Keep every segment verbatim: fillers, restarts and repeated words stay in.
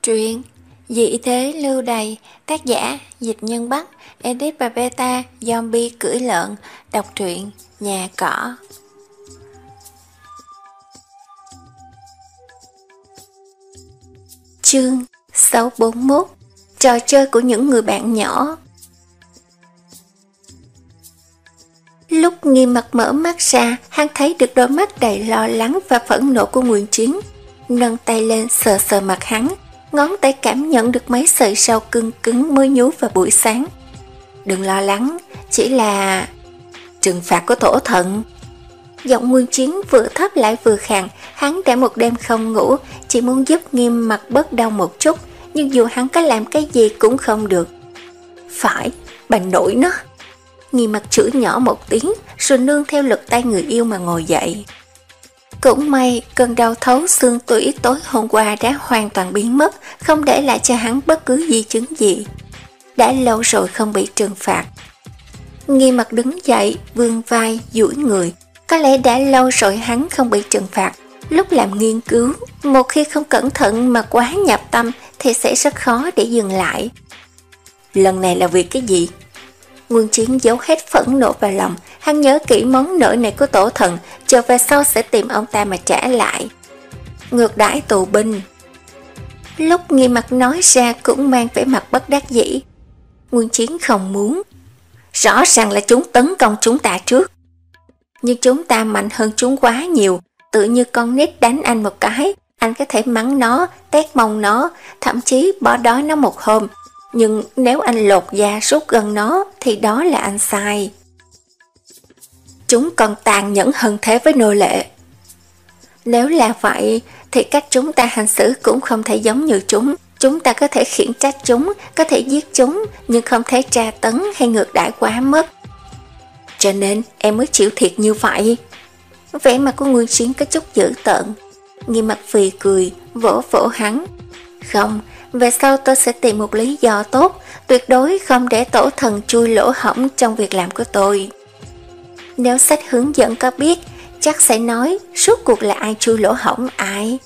Truyện Dị thế lưu đày, tác giả Dịch Nhân Bắc, edit và beta Zombie cưỡi lợn, đọc truyện Nhà Cỏ. Chương sáu bốn mốt. Trò chơi của những người bạn nhỏ. Lúc Nghiêm Mặt mở mắt ra, hắn thấy được đôi mắt đầy lo lắng và phẫn nộ của Nguyễn Chiến. Nâng tay lên sờ sờ mặt hắn, ngón tay cảm nhận được mấy sợi rau cưng cứng mới nhú vào buổi sáng. Đừng lo lắng, chỉ là trừng phạt của tổ thần. Giọng Nguyên Chiến vừa thấp lại vừa khàn. Hắn đã một đêm không ngủ, chỉ muốn giúp Nghiêm Mặt bớt đau một chút, nhưng dù hắn có làm cái gì cũng không được. Phải, bà nội nó. Nghiêm Mặt chửi nhỏ một tiếng, rồi nương theo lực tay người yêu mà ngồi dậy. Cũng may cơn đau thấu xương tủy tối hôm qua đã hoàn toàn biến mất, không để lại cho hắn bất cứ di chứng gì. Đã lâu rồi không bị trừng phạt. Nghiêm Mặt đứng dậy, vươn vai, duỗi người. Có lẽ đã lâu rồi hắn không bị trừng phạt. Lúc làm nghiên cứu, một khi không cẩn thận mà quá nhập tâm thì sẽ rất khó để dừng lại. Lần này là vì cái gì? Nguyên Chiến giấu hết phẫn nộ vào lòng. Hắn nhớ kỹ món nợ này của tổ thần, trở về sau sẽ tìm ông ta mà trả lại. Ngược đãi tù binh. Lúc Nghiêm Mặt nói ra cũng mang vẻ mặt bất đắc dĩ. Nguyên Chiến không muốn. Rõ ràng là chúng tấn công chúng ta trước, nhưng chúng ta mạnh hơn chúng quá nhiều. Tự như con nít đánh anh một cái, anh có thể mắng nó, tét mông nó, thậm chí bỏ đói nó một hôm. Nhưng nếu anh lột da rút gần nó thì đó là anh sai. Chúng còn tàn nhẫn hơn thế với nô lệ. Nếu là vậy thì cách chúng ta hành xử cũng không thể giống như chúng. Chúng ta có thể khiển trách chúng, có thể giết chúng, nhưng không thể tra tấn hay ngược đãi quá mức. Cho nên em mới chịu thiệt như vậy. Vẻ mặt của Nguyên Chiến có chút dữ tợn. Nghiêm Mặt phì cười, vỗ vỗ hắn. Không, về sau tôi sẽ tìm một lý do tốt, tuyệt đối không để tổ thần chui lỗ hổng trong việc làm của tôi. Nếu sách hướng dẫn có biết, chắc sẽ nói suốt cuộc là ai chui lỗ hổng ai.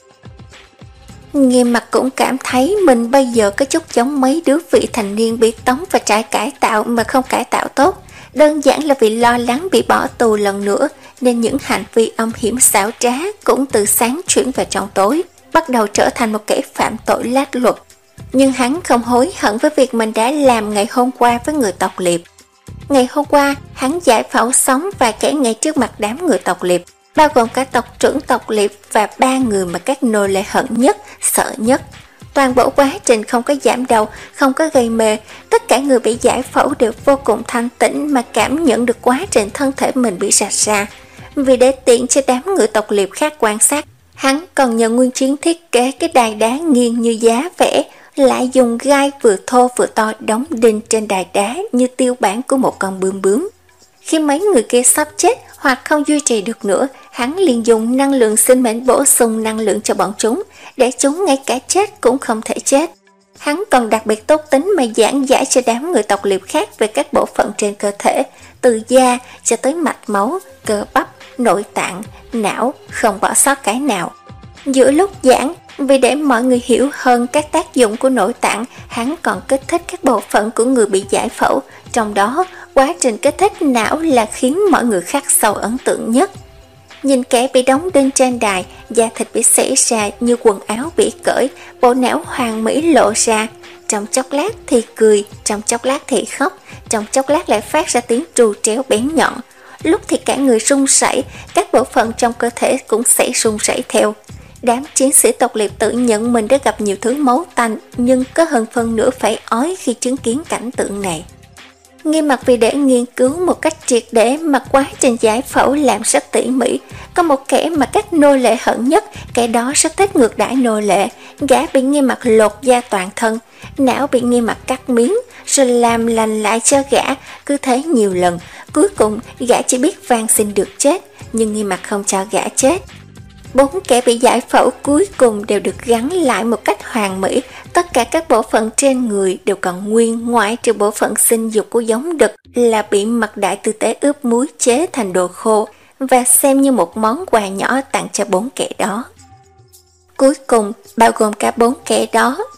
Nghiêm Mặt cũng cảm thấy mình bây giờ có chút giống mấy đứa vị thành niên bị tống và trại cải tạo mà không cải tạo tốt. Đơn giản là vì lo lắng bị bỏ tù lần nữa, nên những hành vi âm hiểm xảo trá cũng từ sáng chuyển vào trong tối, bắt đầu trở thành một kẻ phạm tội lách luật. Nhưng hắn không hối hận với việc mình đã làm ngày hôm qua với người tộc Liệp. Ngày hôm qua, hắn giải phẫu sống vài kẻ ngay trước mặt đám người tộc Liệp, bao gồm cả tộc trưởng tộc Liệp và ba người mà các nô lệ hận nhất, sợ nhất. Toàn bộ quá trình không có giảm đau, không có gây mê, tất cả người bị giải phẫu đều vô cùng thanh tĩnh mà cảm nhận được quá trình thân thể mình bị rạch ra. Vì để tiện cho đám người tộc Liệp khác quan sát, hắn còn nhờ Nguyên Chiến thiết kế cái đài đá nghiêng như giá vẽ, lại dùng gai vừa thô vừa to đóng đinh trên đài đá như tiêu bản của một con bướm bướm. Khi mấy người kia sắp chết hoặc không duy trì được nữa, hắn liền dùng năng lượng sinh mệnh bổ sung năng lượng cho bọn chúng, để chúng ngay cả chết cũng không thể chết. Hắn còn đặc biệt tốt tính mà giảng giải cho đám người tộc Liệp khác về các bộ phận trên cơ thể, từ da cho tới mạch máu, cơ bắp, nội tạng, não, không bỏ sót cái nào. Giữa lúc giảng, vì để mọi người hiểu hơn các tác dụng của nội tạng, hắn còn kích thích các bộ phận của người bị giải phẫu, trong đó quá trình kích thích não là khiến mọi người khắc sâu ấn tượng nhất. Nhìn kẻ bị đóng đinh trên đài, da thịt bị xẻ ra như quần áo bị cởi, bộ não hoàn mỹ lộ ra. Trong chốc lát thì cười, trong chốc lát thì khóc, trong chốc lát lại phát ra tiếng trù tréo bén nhọn. Lúc thì cả người run rẩy, các bộ phận trong cơ thể cũng sẽ run rẩy theo. Đám chiến sĩ tộc Liệp tự nhận mình đã gặp nhiều thứ máu tanh, nhưng có hơn phân nửa phải ói khi chứng kiến cảnh tượng này. Nghiêm Mặt vì để nghiên cứu một cách triệt để mà quá trình giải phẫu làm rất tỉ mỉ. Có một kẻ mà các nô lệ hận nhất, kẻ đó rất thích ngược đãi nô lệ. Gã bị Nghiêm Mặt lột da toàn thân, não bị Nghiêm Mặt cắt miếng, rồi làm lành lại cho gã, cứ thế nhiều lần. Cuối cùng gã chỉ biết van xin được chết, nhưng Nghiêm Mặt không cho gã chết. Bốn kẻ bị giải phẫu cuối cùng đều được gắn lại một cách hoàn mỹ. Tất cả các bộ phận trên người đều còn nguyên, ngoại trừ bộ phận sinh dục của giống đực là bị Mật Đại Tư Tế ướp muối chế thành đồ khô và xem như một món quà nhỏ tặng cho bốn kẻ đó. Cuối cùng, bao gồm cả bốn kẻ đó,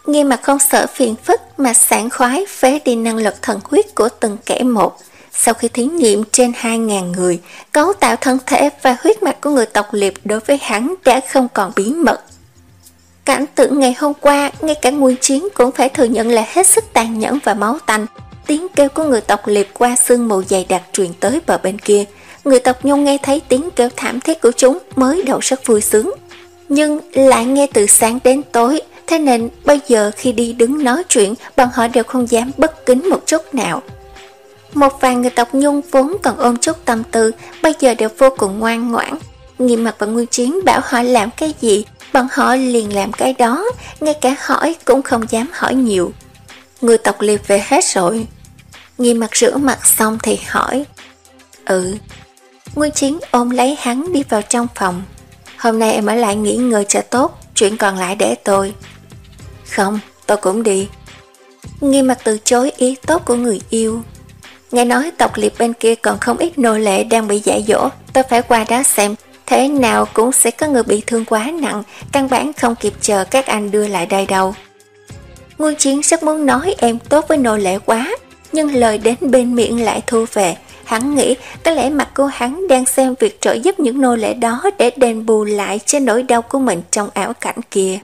Nghiêm Mặt không sợ phiền phức mà sảng khoái phế đi năng lực thần huyết của từng kẻ một. Sau khi thí nghiệm trên hai nghìn người, cấu tạo thân thể và huyết mạch của người tộc Liệp đối với hắn đã không còn bí mật. Cảnh tượng ngày hôm qua, ngay cả Nguyên Chiến cũng phải thừa nhận là hết sức tàn nhẫn và máu tanh. Tiếng kêu của người tộc Liệp qua sương mù dày đặc truyền tới bờ bên kia. Người tộc Nhung nghe thấy tiếng kêu thảm thiết của chúng mới đầu rất vui sướng, nhưng lại nghe từ sáng đến tối. Thế nên bây giờ khi đi đứng nói chuyện, bọn họ đều không dám bất kính một chút nào. Một vài người tộc Nhung vốn còn ôm chút tâm tư, bây giờ đều vô cùng ngoan ngoãn. Nghiêm Mặt và Nguyên Chiến bảo họ làm cái gì, bọn họ liền làm cái đó, ngay cả hỏi cũng không dám hỏi nhiều. Người tộc Liệp về hết rồi. Nghiêm Mặt rửa mặt xong thì hỏi. Ừ. Nguyên Chiến ôm lấy hắn đi vào trong phòng. Hôm nay em ở lại nghỉ ngơi cho tốt, chuyện còn lại để tôi. Không, tôi cũng đi. Nghiêm Mặt từ chối ý tốt của người yêu. Nghe nói tộc Liệp bên kia còn không ít nô lệ đang bị dạy dỗ, tôi phải qua đó xem. Thế nào cũng sẽ có người bị thương quá nặng, căn bản không kịp chờ các anh đưa lại đây đâu. Nguyên Chiến rất muốn nói em tốt với nô lệ quá, nhưng lời đến bên miệng lại thu về. Hắn nghĩ có lẽ mặt của hắn đang xem việc trợ giúp những nô lệ đó để đền bù lại trên nỗi đau của mình trong ảo cảnh kia.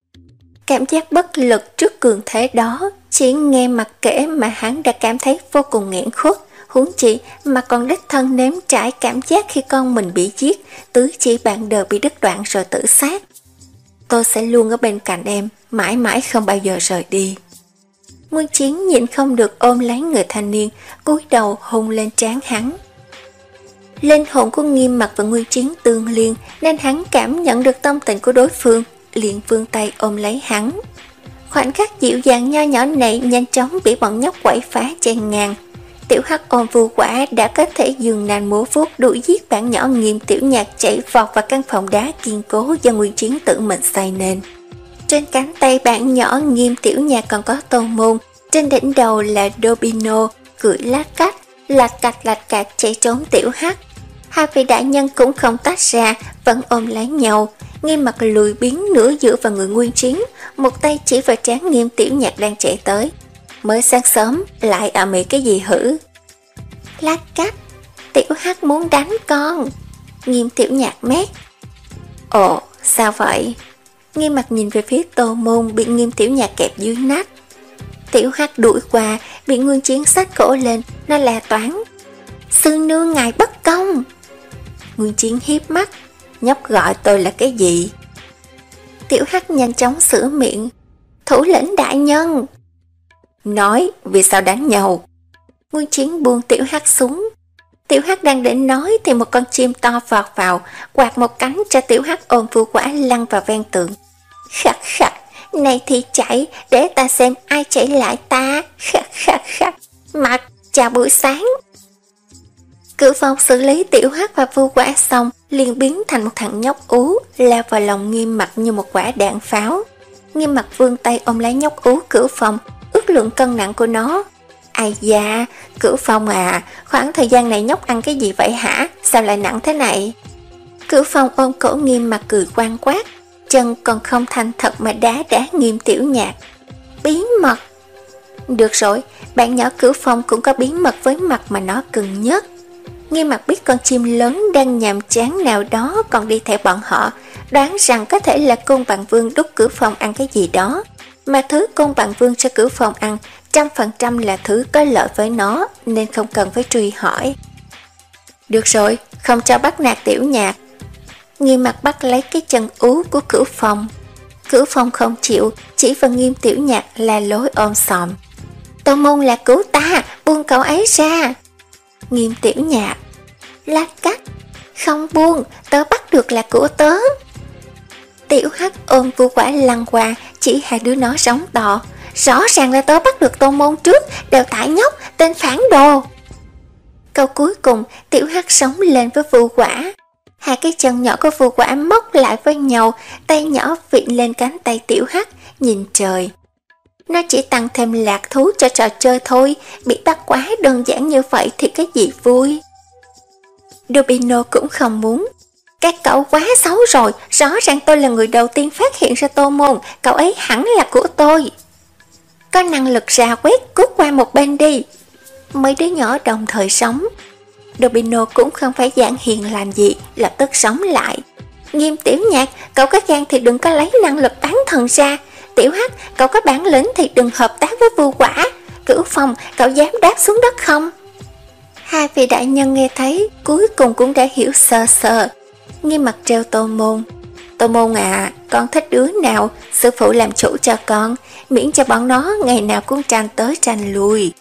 Cảm giác bất lực trước cường thế đó, chỉ nghe Mặt kể mà hắn đã cảm thấy vô cùng nghẹn khuất. Huống chi mà còn đích thân nếm trải cảm giác khi con mình bị giết, tứ chỉ bạn đời bị đứt đoạn rồi tự sát. Tôi sẽ luôn ở bên cạnh em, mãi mãi không bao giờ rời đi. Nguyên Chiến nhịn không được ôm lấy người thanh niên, cúi đầu hôn lên trán hắn. Linh hồn của Nghiêm Mặt và Nguyên Chiến tương liên nên hắn cảm nhận được tâm tình của đối phương, liền vươn tay ôm lấy hắn. Khoảnh khắc dịu dàng nho nhỏ này nhanh chóng bị bọn nhóc quậy phá chen ngang. Tiểu Hắc ôm Vu Quả đã có thể dừng nành múa vuốt đuổi giết bạn nhỏ Nghiêm Tiểu Nhạc chạy vọt vào căn phòng đá kiên cố do Nguyên Chiến tự mình xây nên. Trên cánh tay bạn nhỏ Nghiêm Tiểu Nhạc còn có Tô Môn, trên đỉnh đầu là Dobino, cưỡi lát cách, lạch cạch lạch cạch chạy trốn Tiểu Hắc. Hai vị đại nhân cũng không tách ra, vẫn ôm lấy nhau. Nghiêm Mặt lùi biến nửa dựa vào người Nguyên Chiến, một tay chỉ vào trán Nghiêm Tiểu Nhạc đang chạy tới. Mới sáng sớm lại ở Mỹ cái gì hử? Lát cách, Tiểu Hắc muốn đánh con. Nghiêm Tiểu Nhạc mét. Ồ, sao vậy? Nghiêm Mặt nhìn về phía Tô Môn bị Nghiêm Tiểu Nhạc kẹp dưới nách. Tiểu Hắc đuổi qua, bị Nguyên Chiến xách cổ lên, nó là toán. Sư nương ngài bất công. Nguyên Chiến hiếp mắt. Nhóc gọi tôi là cái gì? Tiểu Hắc nhanh chóng sửa miệng. Thủ lĩnh đại nhân. Nói vì sao đánh nhau? Nguyên Chiến buông Tiểu Hắc xuống. Tiểu Hắc đang định nói thì một con chim to vọt vào, quạt một cánh cho Tiểu Hắc ôm Vu Quả lăn vào ven tường. Khắc khắc, này thì chạy, để ta xem ai chạy lại ta. Khắc khắc khắc, mặt, chào buổi sáng. Cửu Phong xử lý Tiểu Hắc và Vu Quả xong, liền biến thành một thằng nhóc ú, lao vào lòng Nghiêm Mặt như một quả đạn pháo. Nghiêm Mặt vươn tay ôm lấy nhóc ú Cửu Phong, ước lượng cân nặng của nó. Ai da, Cửu Phong à, khoảng thời gian này nhóc ăn cái gì vậy hả? Sao lại nặng thế này? Cửu Phong ôm cổ Nghiêm Mặt cười quang quát, chân còn không thành thật mà đá đá Nghiêm Tiểu Nhạc. Bí mật. Được rồi, bạn nhỏ Cửu Phong cũng có bí mật với mặt mà nó cần nhất. Nghiêm Mặt biết con chim lớn đang nhàm chán nào đó còn đi theo bọn họ, đoán rằng có thể là Côn Bằng Vương đút Cửu Phong ăn cái gì đó, mà thứ Côn Bằng Vương cho Cửu Phong ăn trăm phần trăm là thứ có lợi với nó, nên không cần phải truy hỏi. Được rồi, không cho bắt nạt Tiểu Nhạc. Nghiêm Mặt bắt lấy cái chân ú của Cửu Phong. Cửu Phong không chịu, chỉ vào Nghiêm Tiểu Nhạc là lối ôm sòm. Tô Môn là cứu ta, buông cậu ấy ra. Nghiêm Tiểu Nhạc. Lát cắt. Không buông, tớ bắt được là của tớ. Tiểu Hắc ôm Vu Quả lăn qua, chỉ hai đứa nó sống to. Rõ ràng là tớ bắt được Tô Môn trước, đều tại nhóc, tên phản đồ. Câu cuối cùng, Tiểu Hắc sống lên với Vu Quả. Hai cái chân nhỏ của Vu Quả móc lại với nhau, tay nhỏ vịn lên cánh tay Tiểu Hắc, nhìn trời. Nó chỉ tăng thêm lạc thú cho trò chơi thôi, bị bắt quá đơn giản như vậy thì cái gì vui. Dobino cũng không muốn. Các cậu quá xấu rồi, rõ ràng tôi là người đầu tiên phát hiện ra Tô Môn, cậu ấy hẳn là của tôi. Có năng lực ra quét, cút qua một bên đi. Mấy đứa nhỏ đồng thời sống. Dobino cũng không phải dạng hiền làm gì, lập tức sống lại. Nghiêm Tiểu Nhạc, cậu có gan thì đừng có lấy năng lực bán thần ra. Tiểu Hắc, cậu có bản lĩnh thì đừng hợp tác với Vu Quả. Cửu Phong, cậu dám đáp xuống đất không? Hai vị đại nhân nghe thấy, cuối cùng cũng đã hiểu sơ sơ. Nghiêm mặt treo Tô Môn. Tô Môn à, con thích đứa nào, sư phụ làm chủ cho con, miễn cho bọn nó ngày nào cũng tranh tới tranh lui.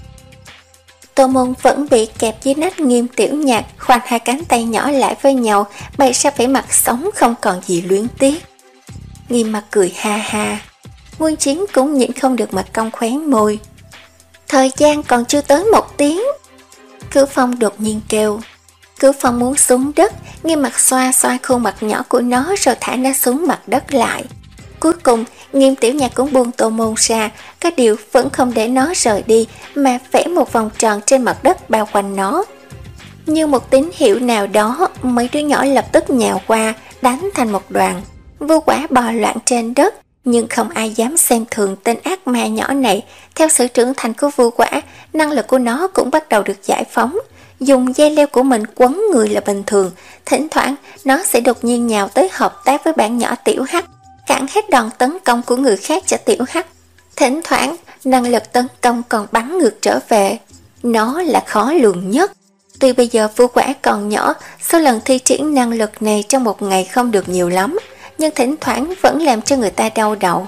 Tô Môn vẫn bị kẹp dưới nách Nghiêm Tiểu Nhạc, khoanh hai cánh tay nhỏ lại với nhau, bày ra vẻ mặt sống không còn gì luyến tiếc. Nghiêm mặt cười ha ha. Nguyên Chiến cũng nhịn không được mặt cong khóe môi. Thời gian còn chưa tới một tiếng. Cửu Phong đột nhiên kêu. Cửu Phong muốn xuống đất, Nghiêm mặt xoa xoa khuôn mặt nhỏ của nó rồi thả nó xuống mặt đất lại. Cuối cùng, Nghiêm Tiểu Nhạc cũng buông Tô Môn ra, cái điều vẫn không để nó rời đi mà vẽ một vòng tròn trên mặt đất bao quanh nó. Như một tín hiệu nào đó, mấy đứa nhỏ lập tức nhào qua, đánh thành một đoàn. Vu Quả bò loạn trên đất, nhưng không ai dám xem thường tên ác ma nhỏ này. Theo sự trưởng thành của Vu Quả, năng lực của nó cũng bắt đầu được giải phóng. Dùng dây leo của mình quấn người là bình thường, thỉnh thoảng nó sẽ đột nhiên nhào tới hợp tác với bạn nhỏ Tiểu Hắc, cản hết đòn tấn công của người khác cho Tiểu Hắc. Thỉnh thoảng, năng lực tấn công còn bắn ngược trở về. Nó là khó lường nhất. Tuy bây giờ Vu Quả còn nhỏ, số lần thi triển năng lực này trong một ngày không được nhiều lắm, nhưng thỉnh thoảng vẫn làm cho người ta đau đầu.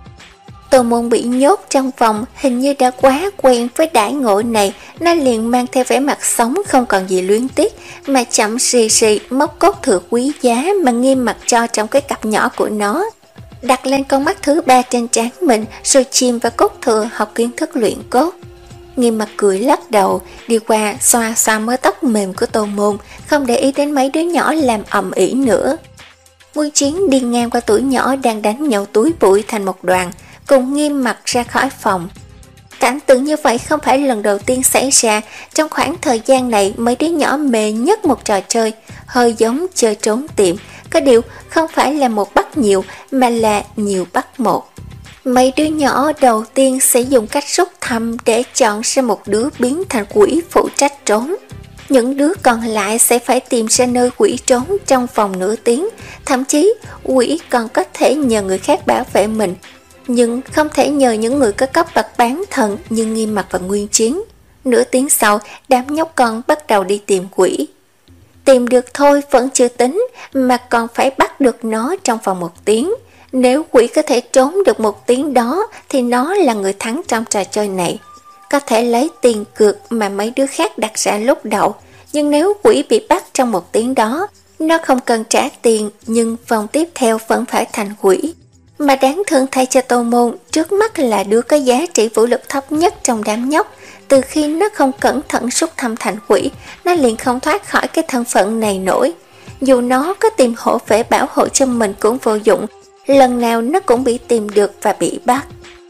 Tô Môn bị nhốt trong phòng, hình như đã quá quen với đãi ngộ này, nó liền mang theo vẻ mặt sống không còn gì luyến tiếc, mà chậm rì rì móc cốt thừa quý giá mà Nghiêm mặt cho trong cái cặp nhỏ của nó, đặt lên con mắt thứ ba trên trán mình, rồi chìm vào cốt thừa học kiến thức luyện cốt. Nghiêm mặt cười lắc đầu, đi qua xoa xoa mớ tóc mềm của Tô Môn, không để ý đến mấy đứa nhỏ làm ầm ĩ nữa. Nguyên Chiến đi ngang qua tuổi nhỏ đang đánh nhau túi bụi thành một đoàn, cùng Nghiêm mặt ra khỏi phòng. Cảnh tượng như vậy không phải lần đầu tiên xảy ra. Trong khoảng thời gian này, mấy đứa nhỏ mê nhất một trò chơi, hơi giống chơi trốn tìm, có điều không phải là một bắt nhiều mà là nhiều bắt một. Mấy đứa nhỏ đầu tiên sẽ dùng cách rút thăm để chọn ra một đứa biến thành quỷ phụ trách trốn. Những đứa còn lại sẽ phải tìm ra nơi quỷ trốn trong vòng nửa tiếng, thậm chí quỷ còn có thể nhờ người khác bảo vệ mình, nhưng không thể nhờ những người có cấp bậc bán thần như Nghiêm mặt và Nguyên Chiến. Nửa tiếng sau, đám nhóc con bắt đầu đi tìm quỷ. Tìm được thôi vẫn chưa tính, mà còn phải bắt được nó trong vòng một tiếng. Nếu quỷ có thể trốn được một tiếng đó thì nó là người thắng trong trò chơi này. Có thể lấy tiền cược mà mấy đứa khác đặt ra lúc đầu, nhưng nếu quỷ bị bắt trong một tiếng đó, nó không cần trả tiền, nhưng vòng tiếp theo vẫn phải thành quỷ. Mà đáng thương thay cho Tô Môn, trước mắt là đứa có giá trị vũ lực thấp nhất trong đám nhóc. Từ khi nó không cẩn thận rút thăm thành quỷ, nó liền không thoát khỏi cái thân phận này nổi. Dù nó có tìm hộ vệ bảo hộ cho mình cũng vô dụng, lần nào nó cũng bị tìm được và bị bắt.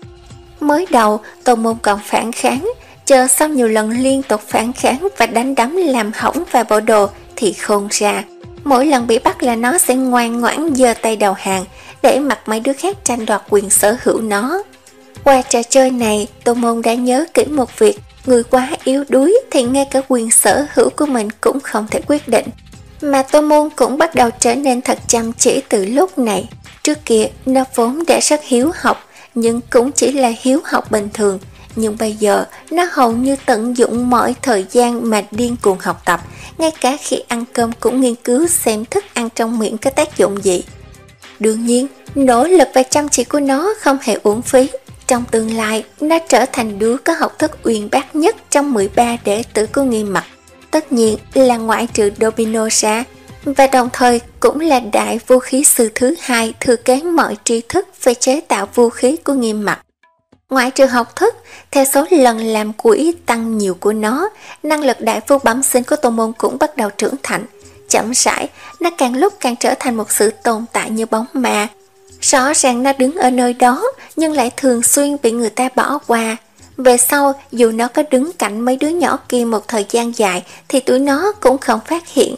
Mới đầu, Tô Môn còn phản kháng, chờ sau nhiều lần liên tục phản kháng và đánh đấm làm hỏng vài bộ đồ thì khôn ra. Mỗi lần bị bắt là nó sẽ ngoan ngoãn giơ tay đầu hàng, để mặc mấy đứa khác tranh đoạt quyền sở hữu nó. Qua trò chơi này, Tô Môn đã nhớ kỹ một việc, người quá yếu đuối thì ngay cả quyền sở hữu của mình cũng không thể quyết định. Mà Tô Môn cũng bắt đầu trở nên thật chăm chỉ từ lúc này. Trước kia, nó vốn đã rất hiếu học, nhưng cũng chỉ là hiếu học bình thường. Nhưng bây giờ, nó hầu như tận dụng mọi thời gian mà điên cuồng học tập, ngay cả khi ăn cơm cũng nghiên cứu xem thức ăn trong miệng có tác dụng gì. Đương nhiên, nỗ lực và chăm chỉ của nó không hề uổng phí. Trong tương lai, nó trở thành đứa có học thức uyên bác nhất trong mười ba đệ tử của Nghiêm mặt. Tất nhiên là ngoại trừ Dobino ra, và đồng thời cũng là đại vũ khí sư thứ hai thừa kế mọi tri thức về chế tạo vũ khí của Nghiêm mặt. Ngoại trừ học thức, theo số lần làm quỷ tăng nhiều của nó, năng lực đại phu bẩm sinh của Tô Môn cũng bắt đầu trưởng thành. Chậm rãi, nó càng lúc càng trở thành một sự tồn tại như bóng ma. Rõ ràng nó đứng ở nơi đó, nhưng lại thường xuyên bị người ta bỏ qua. Về sau, dù nó có đứng cạnh mấy đứa nhỏ kia một thời gian dài, thì tụi nó cũng không phát hiện.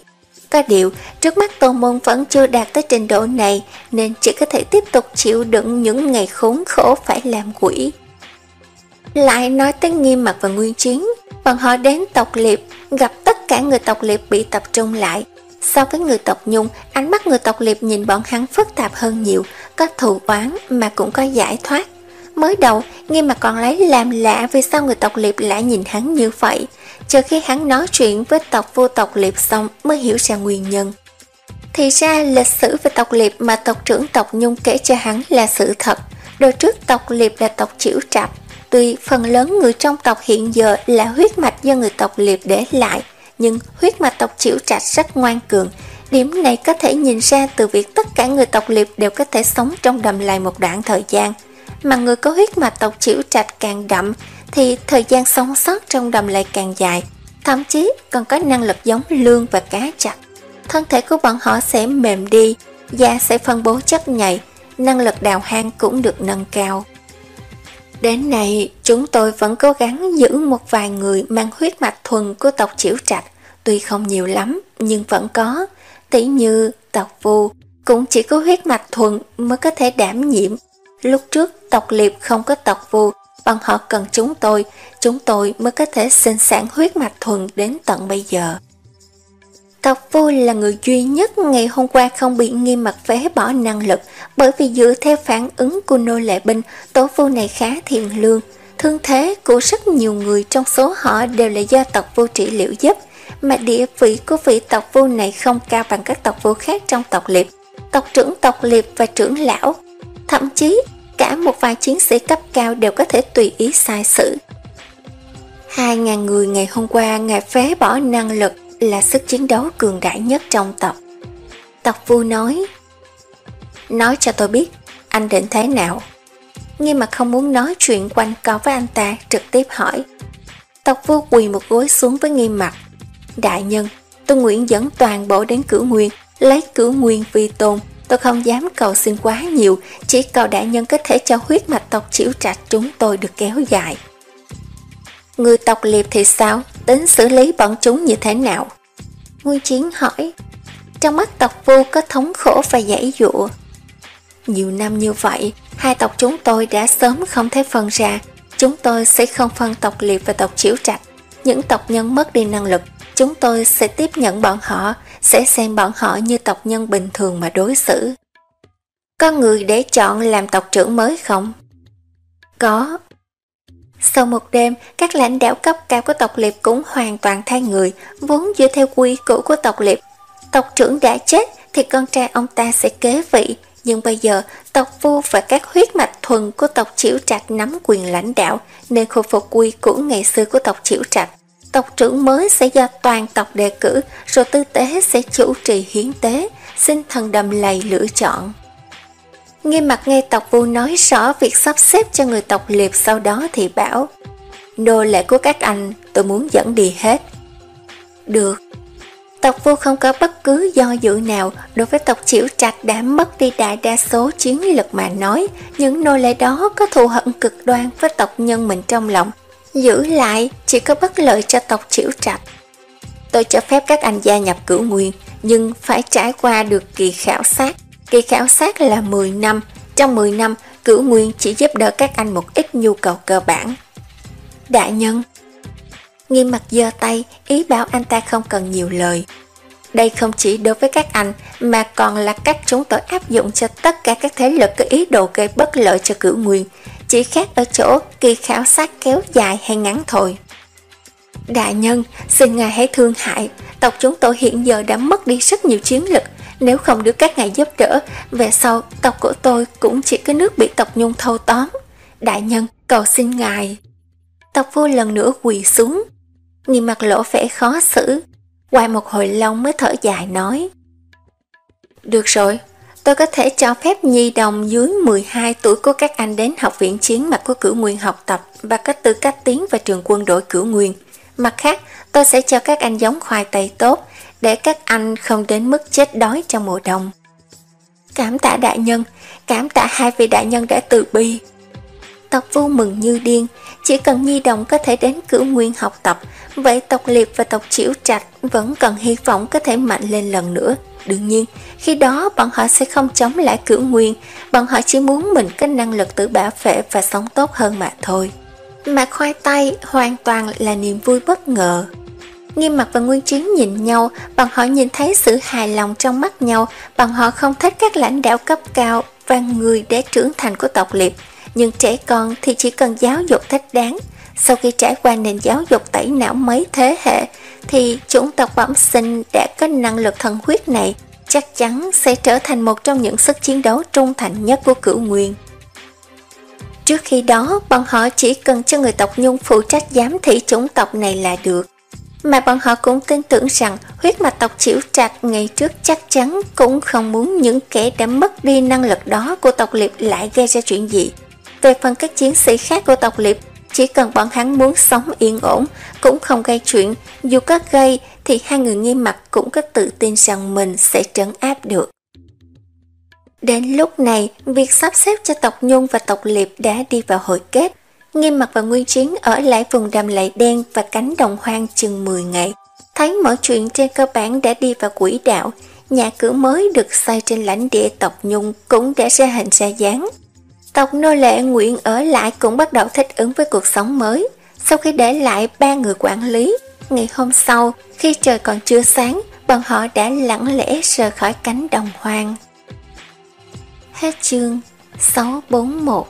Có điều, trước mắt Tô Môn vẫn chưa đạt tới trình độ này, nên chỉ có thể tiếp tục chịu đựng những ngày khốn khổ phải làm quỷ. Lại nói tới Nghiêm Mặc và Nguyên Chiến, bọn họ đến tộc Liệp, gặp tất cả người tộc Liệp bị tập trung lại. So với người tộc Nhung, ánh mắt người tộc Liệp nhìn bọn hắn phức tạp hơn nhiều, có thù oán mà cũng có giải thoát. Mới đầu, Nghiêm Mặc còn lấy làm lạ vì sao người tộc Liệp lại nhìn hắn như vậy, chờ khi hắn nói chuyện với tộc vô tộc Liệp xong mới hiểu ra nguyên nhân. Thì ra lịch sử về tộc Liệp mà tộc trưởng tộc Nhung kể cho hắn là sự thật. Đời trước tộc Liệp là tộc Chiểu Trạch, tuy phần lớn người trong tộc hiện giờ là huyết mạch do người tộc Liệp để lại, nhưng huyết mạch tộc Chiểu Trạch rất ngoan cường. Điểm này có thể nhìn ra từ việc tất cả người tộc Liệp đều có thể sống trong đầm lầy một đoạn thời gian. Mà người có huyết mạch tộc Chiểu Trạch càng đậm thì thời gian sống sót trong đầm lầy càng dài, thậm chí còn có năng lực giống lương và cá chạch. Thân thể của bọn họ sẽ mềm đi, da sẽ phân bố chất nhầy, năng lực đào hang cũng được nâng cao. Đến nay, chúng tôi vẫn cố gắng giữ một vài người mang huyết mạch thuần của tộc Chiểu Trạch, tuy không nhiều lắm nhưng vẫn có, tỉ như tộc Vu cũng chỉ có huyết mạch thuần mới có thể đảm nhiệm. Lúc trước tộc Liệp không có tộc Vu, bọn họ cần chúng tôi, chúng tôi mới có thể sinh sản huyết mạch thuần đến tận bây giờ. Tộc Vu là người duy nhất ngày hôm qua không bị Nghiêm Mặc phế bỏ năng lực, bởi vì dựa theo phản ứng của nô lệ binh, tổ Vu này khá thiện lương. Thương thế của rất nhiều người trong số họ đều là do tộc Vu trị liệu giúp, mà địa vị của vị tộc Vu này không cao bằng các tộc Vu khác trong tộc Liệp, tộc trưởng tộc Liệp và trưởng lão. Thậm chí, cả một vài chiến sĩ cấp cao đều có thể tùy ý sai sự. Hai ngàn người ngày hôm qua ngài phế bỏ năng lực là sức chiến đấu cường đại nhất trong tộc. Tộc Vu nói, nói cho tôi biết, anh định thế nào? Nghiêm Mặc không muốn nói chuyện quanh co với anh ta, trực tiếp hỏi. Tộc Vu quỳ một gối xuống với Nghiêm Mặc. Đại nhân, tôi nguyện dẫn toàn bộ đến Cửu Nguyên, lấy Cửu Nguyên vi tôn. Tôi không dám cầu xin quá nhiều, chỉ cầu đại nhân có thể cho huyết mạch tộc Chiểu Trạch chúng tôi được kéo dài. Người tộc Liệp thì sao? Tính xử lý bọn chúng như thế nào? Nguyên Chiến hỏi. Trong mắt tộc Vu có thống khổ và giãy giụa. Nhiều năm như vậy, hai tộc chúng tôi đã sớm không thể phân ra. Chúng tôi sẽ không phân tộc Liệp và tộc Chiểu Trạch. Những tộc nhân mất đi năng lực, chúng tôi sẽ tiếp nhận bọn họ, sẽ xem bọn họ như tộc nhân bình thường mà đối xử. Có người để chọn làm tộc trưởng mới không? Có. Sau một đêm, các lãnh đạo cấp cao của tộc Liệp cũng hoàn toàn thay người, vốn dựa theo quy củ của tộc Liệp. Tộc trưởng đã chết thì con trai ông ta sẽ kế vị, nhưng bây giờ tộc Vu và các huyết mạch thuần của tộc Chiểu Trạch nắm quyền lãnh đạo nên khôi phục quy củ ngày xưa của tộc Chiểu Trạch. Tộc trưởng mới sẽ do toàn tộc đề cử, rồi tư tế sẽ chủ trì hiến tế, xin thần đầm lầy lựa chọn. Nghiêm Mặc nghe tộc Vu nói rõ việc sắp xếp cho người tộc Liệp, sau đó thì bảo, nô lệ của các anh tôi muốn dẫn đi hết. Được. Tộc Vu không có bất cứ do dự nào. Đối với tộc Chiểu Trạch đã mất đi đại đa số chiến lực mà nói, những nô lệ đó có thù hận cực đoan với tộc nhân mình trong lòng, giữ lại chỉ có bất lợi cho tộc Chiểu Trạch. Tôi cho phép các anh gia nhập Cửu Nguyên, nhưng phải trải qua được kỳ khảo sát. Kỳ khảo sát là mười năm. Trong mười năm, Cửu Nguyên chỉ giúp đỡ các anh một ít nhu cầu cơ bản. Đại nhân. Nghiêm Mặc giơ tay, ý bảo anh ta không cần nhiều lời. Đây không chỉ đối với các anh, mà còn là cách chúng tôi áp dụng cho tất cả các thế lực có ý đồ gây bất lợi cho Cửu Nguyên. Chỉ khác ở chỗ kỳ khảo sát kéo dài hay ngắn thôi. Đại nhân, xin ngài hãy thương hại, tộc chúng tôi hiện giờ đã mất đi rất nhiều chiến lực. Nếu không được các ngài giúp đỡ, về sau tộc của tôi cũng chỉ có nước bị tộc Nhung thâu tóm. Đại nhân, cầu xin ngài. Tộc Vu lần nữa quỳ xuống. Nghiêm Mặc lộ vẻ khó xử. Qua một hồi lâu mới thở dài nói, được rồi, tôi có thể cho phép nhi đồng dưới mười hai tuổi của các anh đến học viện chiến mạch của Cửu Nguyên học tập và có tư cách tiến vào trường quân đội Cửu Nguyên. Mặt khác, tôi sẽ cho các anh giống khoai tây tốt, để các anh không đến mức chết đói trong mùa đông. Cảm tạ đại nhân, cảm tạ hai vị đại nhân đã từ bi. Tộc Vu mừng như điên, chỉ cần Nhi Đồng có thể đến Cửu Nguyên học tập, vậy tộc Liệp và tộc Chiểu Trạch vẫn còn hy vọng có thể mạnh lên lần nữa. Đương nhiên, khi đó bọn họ sẽ không chống lại Cửu Nguyên, bọn họ chỉ muốn mình có năng lực tự bảo vệ và sống tốt hơn mà thôi. Mà khoai tây hoàn toàn là niềm vui bất ngờ. Nghiêm Mặc và Nguyên Chiến nhìn nhau, bọn họ nhìn thấy sự hài lòng trong mắt nhau, bọn họ không thích các lãnh đạo cấp cao và người đã trưởng thành của tộc Liệp, nhưng trẻ con thì chỉ cần giáo dục thích đáng. Sau khi trải qua nền giáo dục tẩy não mấy thế hệ, thì chủng tộc bẩm sinh đã có năng lực thần huyết này chắc chắn sẽ trở thành một trong những sức chiến đấu trung thành nhất của Cửu Nguyên. Trước khi đó, bọn họ chỉ cần cho người tộc Nhung phụ trách giám thị chủng tộc này là được. Mà bọn họ cũng tin tưởng rằng huyết mạch tộc Chiểu Trạch ngày trước chắc chắn cũng không muốn những kẻ đã mất đi năng lực đó của tộc Liệp lại gây ra chuyện gì. Về phần các chiến sĩ khác của tộc Liệp, chỉ cần bọn hắn muốn sống yên ổn, cũng không gây chuyện, dù có gây thì hai người Nghiêm Mặc cũng có tự tin rằng mình sẽ trấn áp được. Đến lúc này, việc sắp xếp cho tộc Nhung và tộc Liệp đã đi vào hồi kết. Nghiêm Mặc và Nguyên Chiến ở lại vùng đầm lầy đen và cánh đồng hoang chừng mười ngày. Thấy mọi chuyện trên cơ bản đã đi vào quỹ đạo, nhà cửa mới được xây trên lãnh địa tộc Nhung cũng đã ra hình ra dáng. Tộc nô lệ nguyện ở lại cũng bắt đầu thích ứng với cuộc sống mới. Sau khi để lại ba người quản lý, ngày hôm sau, khi trời còn chưa sáng, bọn họ đã lặng lẽ rời khỏi cánh đồng hoang. Hết chương sáu bốn mốt.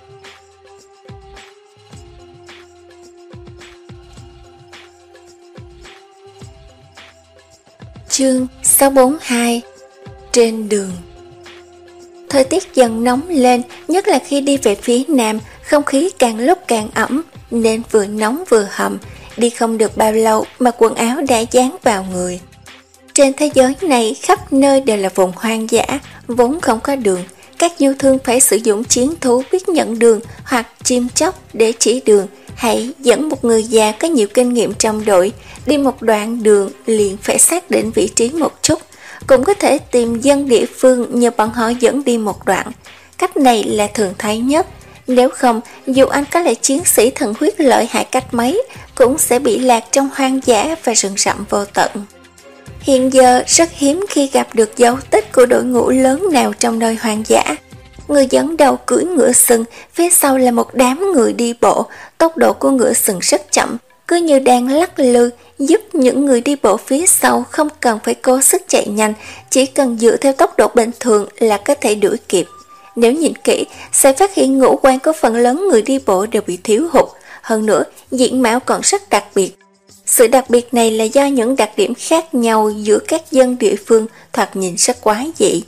Chương sáu bốn hai. Trên đường. Thời tiết dần nóng lên, nhất là khi đi về phía nam, không khí càng lúc càng ẩm, nên vừa nóng vừa hầm, đi không được bao lâu mà quần áo đã dán vào người. Trên thế giới này, khắp nơi đều là vùng hoang dã, vốn không có đường. Các du thương phải sử dụng chiến thú biết nhận đường hoặc chim chóc để chỉ đường, hãy dẫn một người già có nhiều kinh nghiệm trong đội, đi một đoạn đường liền phải xác định vị trí một chút. Cũng có thể tìm dân địa phương nhờ bọn họ dẫn đi một đoạn. Cách này là thường thấy nhất. Nếu không, dù anh có là chiến sĩ thần huyết lợi hại cách mấy, cũng sẽ bị lạc trong hoang dã và rừng rậm vô tận. Hiện giờ rất hiếm khi gặp được dấu tích của đội ngũ lớn nào trong nơi hoang dã. Người dẫn đầu cưỡi ngựa sừng, phía sau là một đám người đi bộ, tốc độ của ngựa sừng rất chậm, cứ như đang lắc lư, giúp những người đi bộ phía sau không cần phải cố sức chạy nhanh, chỉ cần dựa theo tốc độ bình thường là có thể đuổi kịp. Nếu nhìn kỹ, sẽ phát hiện ngũ quan của phần lớn người đi bộ đều bị thiếu hụt, hơn nữa diện mạo còn rất đặc biệt. Sự đặc biệt này là do những đặc điểm khác nhau giữa các dân địa phương thoạt nhìn rất quái dị.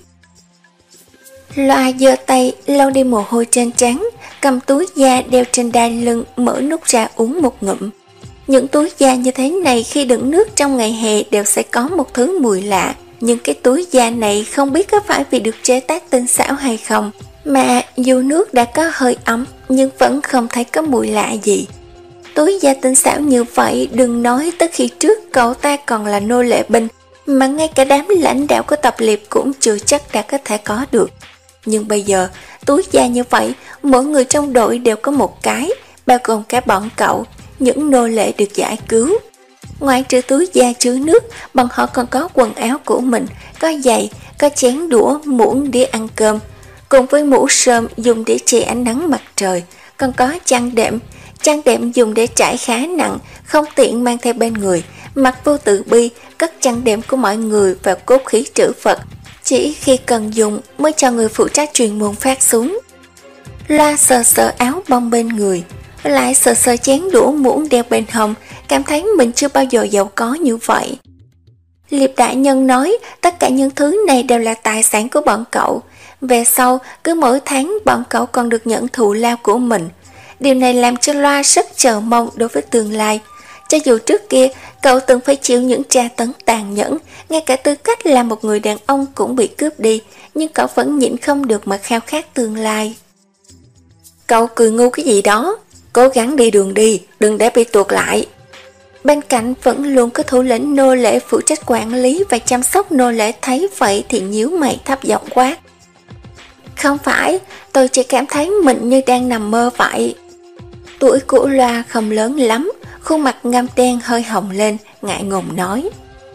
Loa giơ tay lau đi mồ hôi trên trán, cầm túi da đeo trên đai lưng, mở nút ra uống một ngụm. Những túi da như thế này khi đựng nước trong ngày hè đều sẽ có một thứ mùi lạ, nhưng cái túi da này không biết có phải vì được chế tác tinh xảo hay không, mà dù nước đã có hơi ấm nhưng vẫn không thấy có mùi lạ gì. Túi da tinh xảo như vậy đừng nói tới khi trước cậu ta còn là nô lệ binh, mà ngay cả đám lãnh đạo của tộc Liệp cũng chưa chắc đã có thể có được. Nhưng bây giờ, túi da như vậy, mỗi người trong đội đều có một cái, bao gồm cả bọn cậu, những nô lệ được giải cứu. Ngoài trừ túi da chứa nước, bọn họ còn có quần áo của mình, có giày, có chén đũa, muỗng để ăn cơm, cùng với mũ sơm dùng để che ánh nắng mặt trời, còn có chăn đệm. Chăn đệm dùng để trải khá nặng, không tiện mang theo bên người. Mặc Vô Tử Bi cất chăn đệm của mọi người vào cốt khí trữ vật, chỉ khi cần dùng mới cho người phụ trách truyền môn phát xuống. Loa sờ sờ áo bông bên người, lại sờ sờ chén đũa muỗng đeo bên hông, cảm thấy mình chưa bao giờ giàu có như vậy. Liệp đại nhân nói tất cả những thứ này đều là tài sản của bọn cậu. Về sau, cứ mỗi tháng bọn cậu còn được nhận thù lao của mình. Điều này làm cho Loa rất chờ mong đối với tương lai. Cho dù trước kia cậu từng phải chịu những tra tấn tàn nhẫn, ngay cả tư cách là một người đàn ông cũng bị cướp đi, nhưng cậu vẫn nhịn không được mà khao khát tương lai. Cậu cười ngu cái gì đó, cố gắng đi đường đi, đừng để bị tuột lại. Bên cạnh vẫn luôn có thủ lĩnh nô lệ phụ trách quản lý và chăm sóc nô lệ, thấy vậy thì nhíu mày thấp giọng quát. Không phải, tôi chỉ cảm thấy mình như đang nằm mơ vậy. Tuổi của Loa không lớn lắm, khuôn mặt ngăm đen hơi hồng lên, ngại ngùng nói.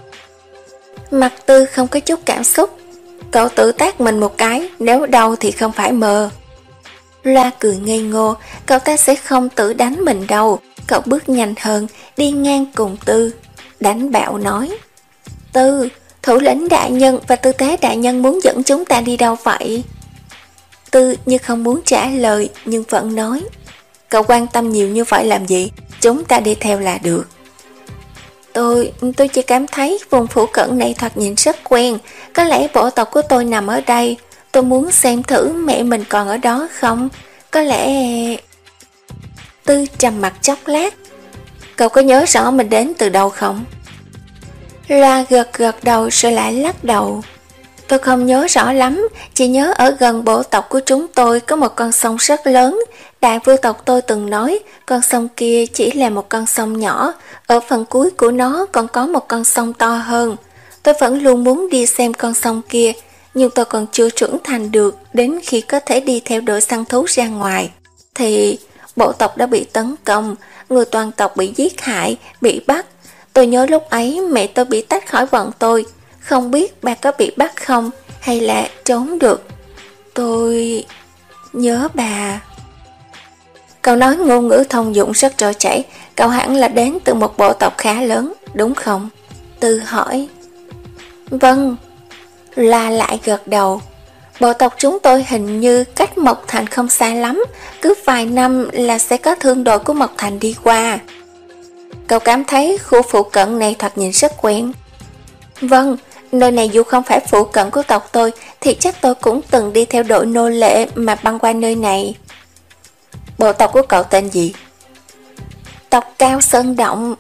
Mặt Tư không có chút cảm xúc. Cậu tự tát mình một cái, nếu đau thì không phải mờ. Loa cười ngây ngô, cậu ta sẽ không tự đánh mình đâu. Cậu bước nhanh hơn, đi ngang cùng Tư, đánh bạo nói. Tư, thủ lĩnh đại nhân và tư tế đại nhân muốn dẫn chúng ta đi đâu vậy? Tư như không muốn trả lời, nhưng vẫn nói. Cậu quan tâm nhiều như vậy làm gì? Chúng ta đi theo là được. Tôi, tôi chỉ cảm thấy vùng phủ cận này thoạt nhìn rất quen. Có lẽ bộ tộc của tôi nằm ở đây. Tôi muốn xem thử mẹ mình còn ở đó không. Có lẽ... Tư trầm mặt chốc lát. Cậu có nhớ rõ mình đến từ đâu không? Loa gật gật đầu rồi lại lắc đầu. Tôi không nhớ rõ lắm, chỉ nhớ ở gần bộ tộc của chúng tôi có một con sông rất lớn. Đại vua tộc tôi từng nói con sông kia chỉ là một con sông nhỏ, ở phần cuối của nó còn có một con sông to hơn. Tôi vẫn luôn muốn đi xem con sông kia, nhưng tôi còn chưa trưởng thành được. Đến khi có thể đi theo đội săn thú ra ngoài thì bộ tộc đã bị tấn công, người toàn tộc bị giết hại, bị bắt. Tôi nhớ lúc ấy mẹ tôi bị tách khỏi bọn tôi. Không biết bà có bị bắt không hay là trốn được. Tôi nhớ bà. Cậu nói ngôn ngữ thông dụng rất trôi chảy. Cậu hẳn là đến từ một bộ tộc khá lớn, đúng không? Tư hỏi. Vâng. La lại gật đầu. Bộ tộc chúng tôi hình như cách Mộc Thành không xa lắm. Cứ vài năm là sẽ có thương đội của Mộc Thành đi qua. Cậu cảm thấy khu phụ cận này thoạt nhìn rất quen. Vâng, nơi này dù không phải phụ cận của tộc tôi thì chắc tôi cũng từng đi theo đội nô lệ mà băng qua nơi này. Bộ tộc của cậu tên gì? Tộc Cao Sơn Động.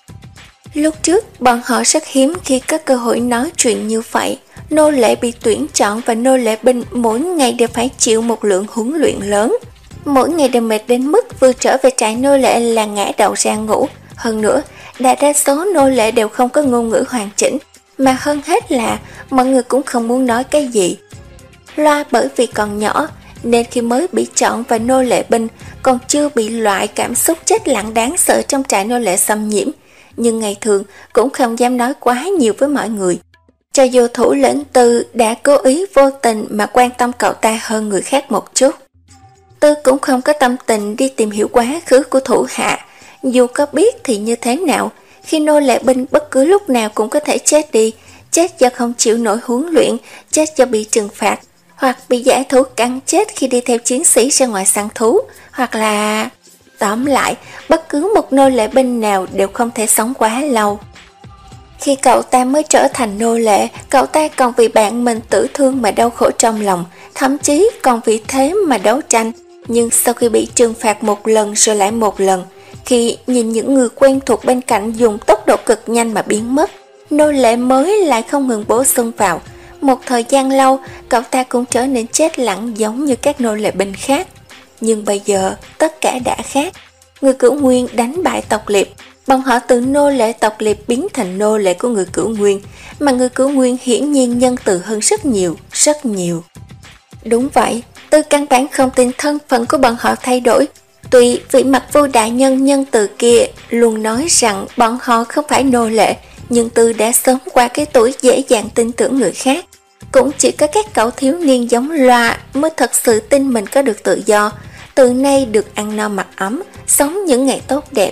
Lúc trước bọn họ rất hiếm khi có cơ hội nói chuyện như vậy. Nô lệ bị tuyển chọn và nô lệ binh mỗi ngày đều phải chịu một lượng huấn luyện lớn. Mỗi ngày đều mệt đến mức vừa trở về trại nô lệ là ngã đầu ra ngủ. Hơn nữa, đại đa số nô lệ đều không có ngôn ngữ hoàn chỉnh, mà hơn hết là mọi người cũng không muốn nói cái gì. Loa bởi vì còn nhỏ nên khi mới bị chọn vào nô lệ binh còn chưa bị loại cảm xúc chết lặng đáng sợ trong trại nô lệ xâm nhiễm, nhưng ngày thường cũng không dám nói quá nhiều với mọi người. Cho dù thủ lĩnh Tư đã cố ý vô tình mà quan tâm cậu ta hơn người khác một chút, Tư cũng không có tâm tình đi tìm hiểu quá khứ của thủ hạ. Dù có biết thì như thế nào, khi nô lệ binh bất cứ lúc nào cũng có thể chết đi, chết do không chịu nổi huấn luyện, chết do bị trừng phạt, hoặc bị dã thú cắn chết khi đi theo chiến sĩ ra ngoài săn thú, hoặc là... Tóm lại, bất cứ một nô lệ binh nào đều không thể sống quá lâu. Khi cậu ta mới trở thành nô lệ, cậu ta còn vì bạn mình tử thương mà đau khổ trong lòng, thậm chí còn vì thế mà đấu tranh. Nhưng sau khi bị trừng phạt một lần rồi lại một lần, khi nhìn những người quen thuộc bên cạnh dùng tốc độ cực nhanh mà biến mất, nô lệ mới lại không ngừng bổ sung vào. Một thời gian lâu, cậu ta cũng trở nên chết lặng giống như các nô lệ binh khác. Nhưng bây giờ, tất cả đã khác. Người Cửu Nguyên đánh bại tộc Liệp, bọn họ từ nô lệ tộc Liệp biến thành nô lệ của người Cửu Nguyên, mà người Cửu Nguyên hiển nhiên nhân từ hơn rất nhiều, rất nhiều. Đúng vậy, Tư căn bản không tin thân phận của bọn họ thay đổi. Tuy vị mặt vô đại nhân nhân từ kia luôn nói rằng bọn họ không phải nô lệ, nhưng Tư đã sớm qua cái tuổi dễ dàng tin tưởng người khác. Cũng chỉ có các cậu thiếu niên giống Loa mới thật sự tin mình có được tự do, từ nay được ăn no mặc ấm, sống những ngày tốt đẹp.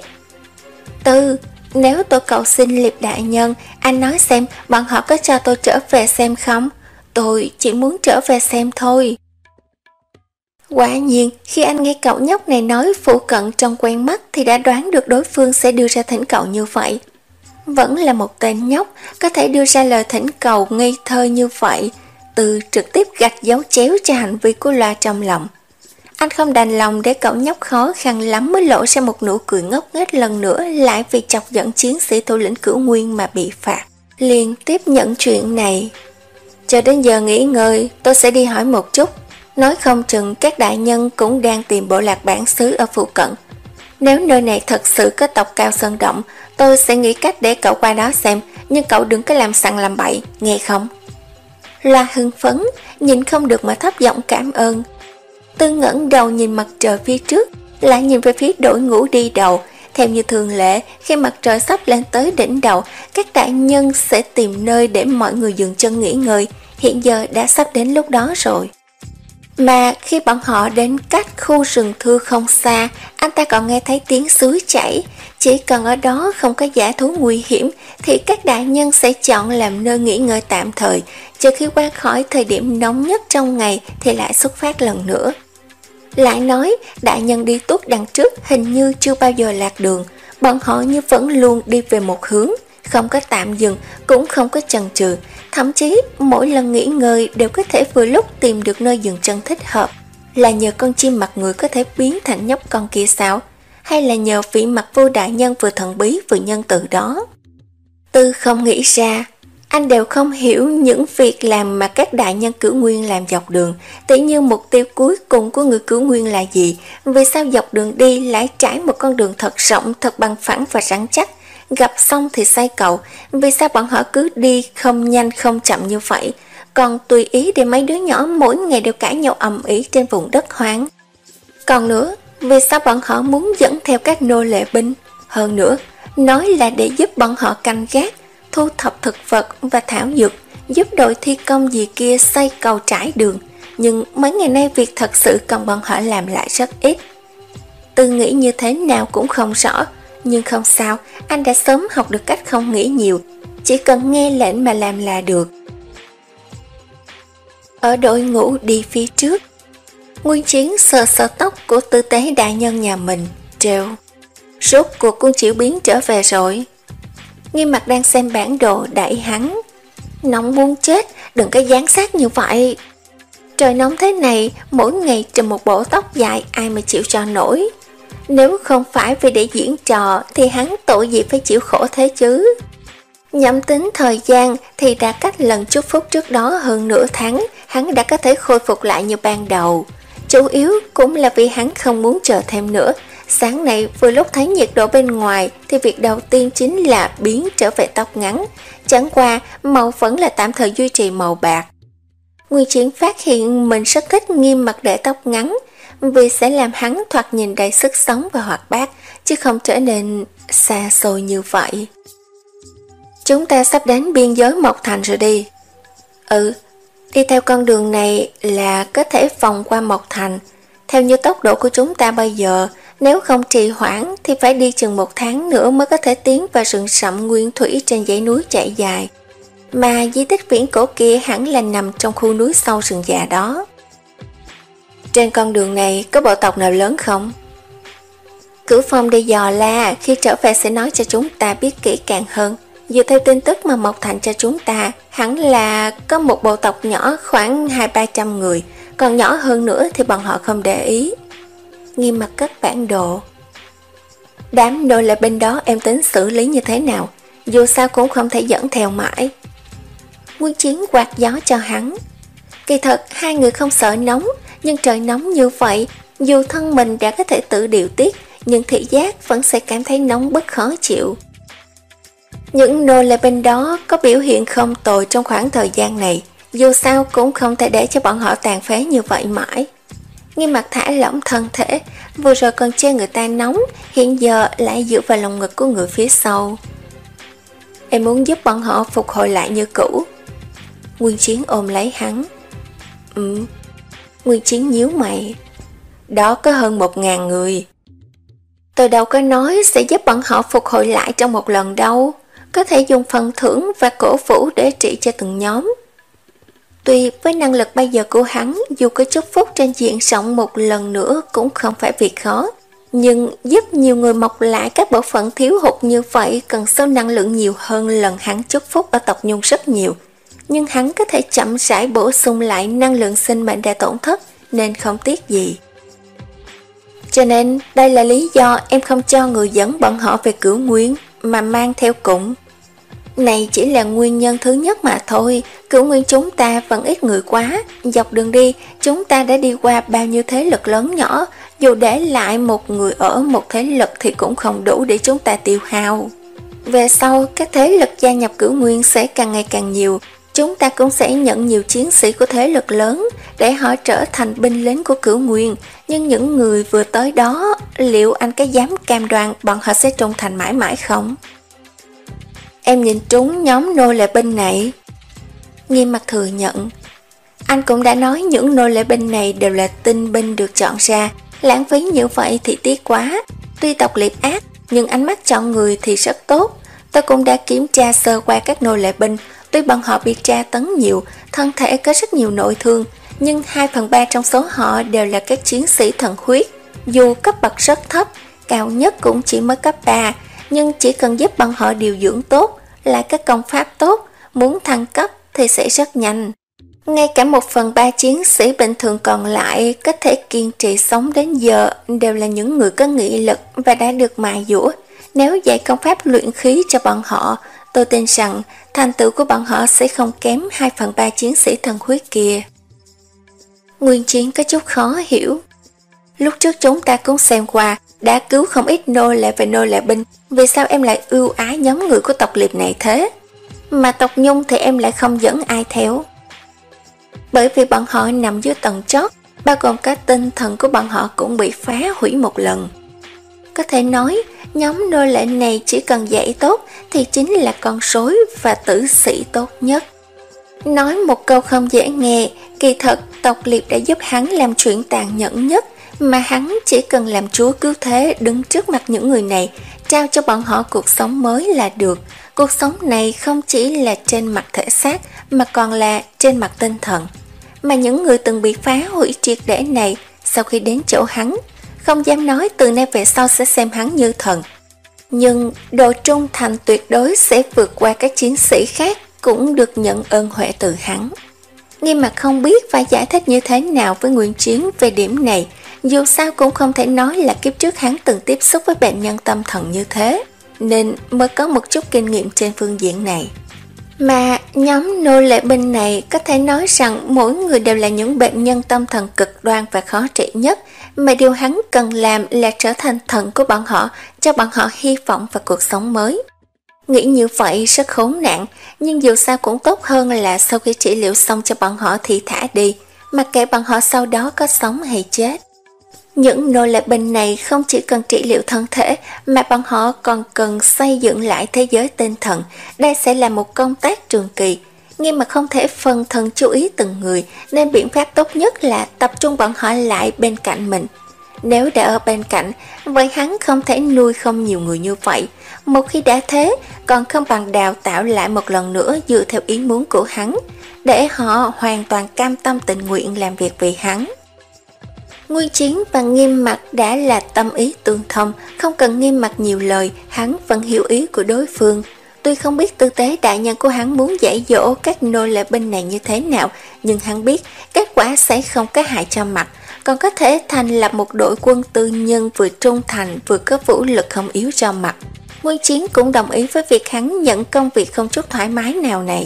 Tư, nếu tôi cầu xin Liệp đại nhân, anh nói xem bọn họ có cho tôi trở về xem không? Tôi chỉ muốn trở về xem thôi. Quả nhiên, khi anh nghe cậu nhóc này nói phụ cận trông quen mắt thì đã đoán được đối phương sẽ đưa ra thỉnh cầu như vậy. Vẫn là một tên nhóc, có thể đưa ra lời thỉnh cầu ngây thơ như vậy. Tư trực tiếp gạch dấu chéo cho hành vi của Loa trong lòng. Anh không đành lòng để cậu nhóc khó khăn lắm mới lộ ra một nụ cười ngốc nghếch lần nữa, lại vì chọc giận chiến sĩ thủ lĩnh Cửu Nguyên mà bị phạt. Liền tiếp nhận chuyện này. Cho đến giờ nghỉ ngơi, tôi sẽ đi hỏi một chút. Nói không chừng các đại nhân cũng đang tìm bộ lạc bản xứ ở phụ cận. Nếu nơi này thật sự có tộc Cao Sơn Động, tôi sẽ nghĩ cách để cậu qua đó xem, nhưng cậu đừng có làm sằng làm bậy, nghe không? Loa hưng phấn, nhìn không được mà thấp giọng cảm ơn. Tư ngẩng đầu nhìn mặt trời phía trước, lại nhìn về phía đội ngũ đi đầu. Theo như thường lệ, khi mặt trời sắp lên tới đỉnh đầu, các đại nhân sẽ tìm nơi để mọi người dừng chân nghỉ ngơi. Hiện giờ đã sắp đến lúc đó rồi. Mà khi bọn họ đến cách khu rừng thưa không xa, anh ta còn nghe thấy tiếng suối chảy. Chỉ cần ở đó không có dã thú nguy hiểm thì các đại nhân sẽ chọn làm nơi nghỉ ngơi tạm thời, chờ khi qua khỏi thời điểm nóng nhất trong ngày thì lại xuất phát lần nữa. Lại nói, đại nhân đi tuốt đằng trước hình như chưa bao giờ lạc đường, bọn họ như vẫn luôn đi về một hướng, không có tạm dừng, cũng không có chần chừ, thậm chí mỗi lần nghỉ ngơi đều có thể vừa lúc tìm được nơi dừng chân thích hợp. Là nhờ con chim mặt người có thể biến thành nhóc con kia sao? Hay là nhờ vị mặt vô đại nhân vừa thần bí vừa nhân từ đó? Tư không nghĩ ra, anh đều không hiểu những việc làm mà các đại nhân cửu nguyên làm dọc đường, tỉ như mục tiêu cuối cùng của người cửu nguyên là gì, vì sao dọc đường đi lại trải một con đường thật rộng, thật bằng phẳng và rắn chắc, gặp xong thì xoay cầu, vì sao bọn họ cứ đi không nhanh không chậm như vậy, còn tùy ý để mấy đứa nhỏ mỗi ngày đều cãi nhau ầm ĩ trên vùng đất hoang. Còn nữa, vì sao bọn họ muốn dẫn theo các nô lệ binh, hơn nữa, nói là để giúp bọn họ canh gác, thu thập thực vật và thảo dược, giúp đội thi công gì kia xây cầu trải đường, nhưng mấy ngày nay việc thật sự cần bọn họ làm lại rất ít. Tư nghĩ như thế nào cũng không rõ, nhưng không sao, anh đã sớm học được cách không nghĩ nhiều, chỉ cần nghe lệnh mà làm là được. Ở đội ngũ đi phía trước, Nguyên Chiến sờ sờ tóc của tư tế đại nhân nhà mình, trêu: rốt cuộc con Triệu Biến trở về rồi. Nghiêm Mặt đang xem bản đồ đẩy hắn: nóng muốn chết, đừng có dán sát như vậy. Trời nóng thế này, mỗi ngày trùm một bộ tóc dài ai mà chịu cho nổi. Nếu không phải vì để diễn trò thì hắn tội gì phải chịu khổ thế chứ. Nhẩm tính thời gian thì đã cách lần chúc phúc trước đó hơn nửa tháng, hắn đã có thể khôi phục lại như ban đầu. Chủ yếu cũng là vì hắn không muốn chờ thêm nữa. Sáng nay vừa lúc thấy nhiệt độ bên ngoài thì việc đầu tiên chính là biến trở về tóc ngắn, chẳng qua màu vẫn là tạm thời duy trì màu bạc. Nguyên Chiến phát hiện mình rất thích Nghiêm Mặt để tóc ngắn, vì sẽ làm hắn thoạt nhìn đầy sức sống và hoạt bát, chứ không trở nên xa xôi như vậy. Chúng ta sắp đến biên giới Mộc Thành rồi đi. Ừ, đi theo con đường này là có thể vòng qua Mộc Thành. Theo như tốc độ của chúng ta bây giờ, nếu không trì hoãn thì phải đi chừng một tháng nữa mới có thể tiến vào rừng sậm nguyên thủy trên dãy núi chạy dài. Mà di tích viễn cổ kia hẳn là nằm trong khu núi sâu rừng già đó. Trên con đường này có bộ tộc nào lớn không? Cửu Phong đi dò la, khi trở về sẽ nói cho chúng ta biết kỹ càng hơn. Dựa theo tin tức mà Mộc Thành cho chúng ta, hẳn là có một bộ tộc nhỏ khoảng hai ba trăm người, còn nhỏ hơn nữa thì bọn họ không để ý. Nghiêm Mặt cất bản đồ. Đám nô lệ bên đó em tính xử lý như thế nào? Dù sao cũng không thể dẫn theo mãi. Nguyên Chiến quạt gió cho hắn. Kỳ thật hai người không sợ nóng, nhưng trời nóng như vậy, dù thân mình đã có thể tự điều tiết, nhưng thị giác vẫn sẽ cảm thấy nóng bức khó chịu. Những nô lệ bên đó có biểu hiện không tồi trong khoảng thời gian này, dù sao cũng không thể để cho bọn họ tàn phế như vậy mãi. Nghiêm Mặt thả lỏng thân thể, vừa rồi còn chê người ta nóng, hiện giờ lại dựa vào lòng ngực của người phía sau. Em muốn giúp bọn họ phục hồi lại như cũ. Nguyên Chiến ôm lấy hắn. Ừ. Nguyên Chiến nhíu mày. Đó có hơn một ngàn người. Tôi đâu có nói sẽ giúp bọn họ phục hồi lại trong một lần đâu. Có thể dùng phần thưởng và cổ vũ để trị cho từng nhóm. Tuy với năng lực bây giờ của hắn, dù có chúc phúc trên diện rộng một lần nữa cũng không phải việc khó, nhưng giúp nhiều người mọc lại các bộ phận thiếu hụt như vậy cần số năng lượng nhiều hơn lần hắn chúc phúc ở tộc Nhung rất nhiều. Nhưng hắn có thể chậm rãi bổ sung lại năng lượng sinh mệnh đã tổn thất, nên không tiếc gì. Cho nên đây là lý do em không cho người dẫn bọn họ về Cửu Nguyên mà mang theo cùng. Này chỉ là nguyên nhân thứ nhất mà thôi. Cửu Nguyên chúng ta vẫn ít người quá. Dọc đường đi chúng ta đã đi qua bao nhiêu thế lực lớn nhỏ, dù để lại một người ở một thế lực thì cũng không đủ để chúng ta tiêu hao. Về sau các thế lực gia nhập Cửu Nguyên sẽ càng ngày càng nhiều. Chúng ta cũng sẽ nhận nhiều chiến sĩ của thế lực lớn để họ trở thành binh lính của Cửu Nguyên. Nhưng những người vừa tới đó liệu anh có dám cam đoan bọn họ sẽ trung thành mãi mãi không? Em nhìn trúng nhóm nô lệ binh này. Nghiêm mặt thừa nhận. Anh cũng đã nói những nô lệ binh này đều là tinh binh được chọn ra, lãng phí như vậy thì tiếc quá. Tuy tộc liệp ác, nhưng ánh mắt chọn người thì rất tốt. Tôi cũng đã kiểm tra sơ qua các nô lệ binh, tuy bọn họ bị tra tấn nhiều, thân thể có rất nhiều nội thương, nhưng hai phần ba trong số họ đều là các chiến sĩ thần huyết. Dù cấp bậc rất thấp, cao nhất cũng chỉ mới cấp ba, nhưng chỉ cần giúp bọn họ điều dưỡng tốt, lại các công pháp tốt, muốn thăng cấp thì sẽ rất nhanh. Ngay cả một phần ba chiến sĩ bình thường còn lại có thể kiên trì sống đến giờ đều là những người có nghị lực và đã được mài dũa. Nếu dạy công pháp luyện khí cho bọn họ, tôi tin rằng thành tựu của bọn họ sẽ không kém hai phần ba chiến sĩ thần huyết kia. Nguyên Chiến có chút khó hiểu. Lúc trước chúng ta cũng xem qua, đã cứu không ít nô lệ và nô lệ binh, vì sao em lại ưu ái nhóm người của tộc liệp này thế? Mà tộc Nhung thì em lại không dẫn ai theo. Bởi vì bọn họ nằm dưới tầng chót, bao gồm cả tinh thần của bọn họ cũng bị phá hủy một lần. Có thể nói, nhóm nô lệ này chỉ cần dạy tốt thì chính là con rối và tử sĩ tốt nhất. Nói một câu không dễ nghe, kỳ thật tộc liệp đã giúp hắn làm chuyện tàn nhẫn nhất, mà hắn chỉ cần làm chúa cứu thế đứng trước mặt những người này, trao cho bọn họ cuộc sống mới là được. Cuộc sống này không chỉ là trên mặt thể xác mà còn là trên mặt tinh thần. Mà những người từng bị phá hủy triệt để này, sau khi đến chỗ hắn, không dám nói từ nay về sau sẽ xem hắn như thần, nhưng độ trung thành tuyệt đối sẽ vượt qua các chiến sĩ khác, cũng được nhận ơn huệ từ hắn. Nghiêm Mặt không biết phải giải thích như thế nào với Nguyên Chiến về điểm này, dù sao cũng không thể nói là kiếp trước hắn từng tiếp xúc với bệnh nhân tâm thần như thế, nên mới có một chút kinh nghiệm trên phương diện này. Mà nhóm nô lệ binh này có thể nói rằng mỗi người đều là những bệnh nhân tâm thần cực đoan và khó trị nhất, mà điều hắn cần làm là trở thành thần của bọn họ, cho bọn họ hy vọng và cuộc sống mới. Nghĩ như vậy rất khốn nạn, nhưng dù sao cũng tốt hơn là sau khi trị liệu xong cho bọn họ thì thả đi, mặc kệ bọn họ sau đó có sống hay chết. Những nô lệ binh này không chỉ cần trị liệu thân thể, mà bọn họ còn cần xây dựng lại thế giới tinh thần. Đây sẽ là một công tác trường kỳ, nhưng mà không thể phân thân chú ý từng người, nên biện pháp tốt nhất là tập trung bọn họ lại bên cạnh mình. Nếu đã ở bên cạnh, vậy hắn không thể nuôi không nhiều người như vậy. Một khi đã thế, còn không bằng đào tạo lại một lần nữa dựa theo ý muốn của hắn, để họ hoàn toàn cam tâm tình nguyện làm việc vì hắn. Nguyên Chiến và Nghiêm Mặt đã là tâm ý tương thông, không cần Nghiêm Mặt nhiều lời, hắn vẫn hiểu ý của đối phương. Tuy không biết tư tế đại nhân của hắn muốn dạy dỗ các nô lệ binh này như thế nào, nhưng hắn biết kết quả sẽ không có hại cho Mặt, còn có thể thành lập một đội quân tư nhân vừa trung thành vừa có vũ lực không yếu cho Mặt. Nguyên Chiến cũng đồng ý với việc hắn nhận công việc không chút thoải mái nào này.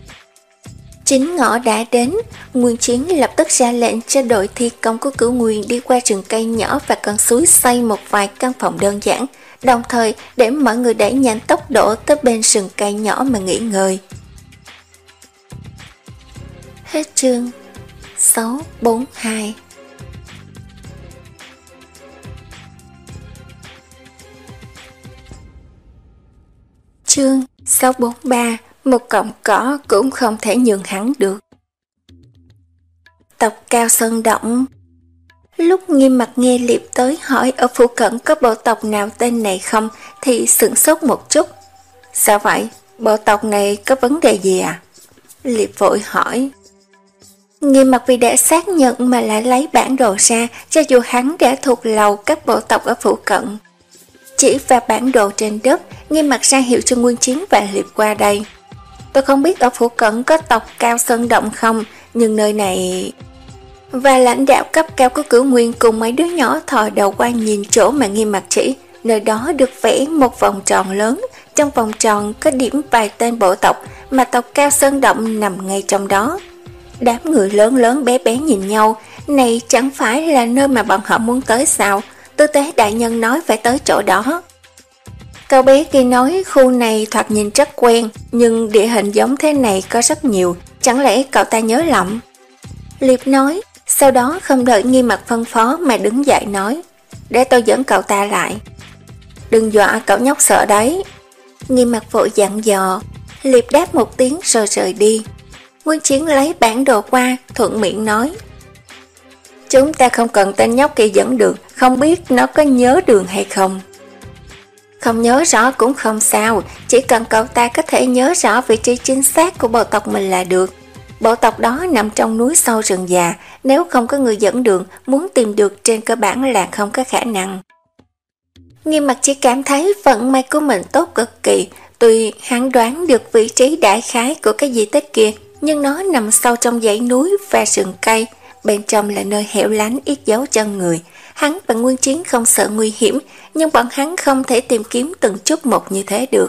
Chính ngọ đã đến, Nguyên Chiến lập tức ra lệnh cho đội thi công của Cửu Nguyên đi qua rừng cây nhỏ và con suối xây một vài căn phòng đơn giản, đồng thời để mọi người đẩy nhanh tốc độ tới bên rừng cây nhỏ mà nghỉ ngơi. Hết chương sáu bốn hai. Chương sáu bốn ba. Một cọng cỏ cũng không thể nhường hắn được. Tộc Cao Sơn Động. Lúc Nghiêm Mặt nghe Liệp tới hỏi ở phụ cận có bộ tộc nào tên này không thì sửng sốt một chút. Sao vậy? Bộ tộc này có vấn đề gì à? Liệp vội hỏi. Nghiêm Mặt vì đã xác nhận mà lại lấy bản đồ ra, cho dù hắn đã thuộc lầu các bộ tộc ở phụ cận. Chỉ vào bản đồ trên đất, Nghiêm Mặt ra hiệu cho Nguyên Chiến và Liệp qua đây. Tôi không biết ở phụ cận có tộc Cao Sơn Động không, nhưng nơi này... Và lãnh đạo cấp cao của Cửu Nguyên cùng mấy đứa nhỏ thò đầu qua nhìn chỗ mà Nghiêm Mặt chỉ. Nơi đó được vẽ một vòng tròn lớn, trong vòng tròn có điểm vài tên bộ tộc mà tộc Cao Sơn Động nằm ngay trong đó. Đám người lớn lớn bé bé nhìn nhau, này chẳng phải là nơi mà bọn họ muốn tới sao? Tư tế đại nhân nói phải tới chỗ đó. Cậu bé kia nói khu này thoạt nhìn rất quen, nhưng địa hình giống thế này có rất nhiều, chẳng lẽ cậu ta nhớ lầm? Liệp nói, sau đó không đợi Nghiêm Mặt phân phó mà đứng dậy nói, để tôi dẫn cậu ta lại. Đừng dọa cậu nhóc sợ đấy. Nghiêm Mặc vội dặn dò. Liệp đáp một tiếng rồi rời đi. Nguyên Chiến lấy bản đồ qua, thuận miệng nói. Chúng ta không cần tên nhóc kia dẫn đường, không biết nó có nhớ đường hay không. Không nhớ rõ cũng không sao, chỉ cần cậu ta có thể nhớ rõ vị trí chính xác của bộ tộc mình là được. Bộ tộc đó nằm trong núi sâu rừng già, nếu không có người dẫn đường, muốn tìm được trên cơ bản là không có khả năng. Nghiêm Mặc chỉ cảm thấy vận may của mình tốt cực kỳ, tuy hắn đoán được vị trí đại khái của cái di tích kia, nhưng nó nằm sâu trong dãy núi và rừng cây, bên trong là nơi hẻo lánh ít dấu chân người. Hắn và Nguyên Chiến không sợ nguy hiểm, nhưng bọn hắn không thể tìm kiếm từng chút một như thế được.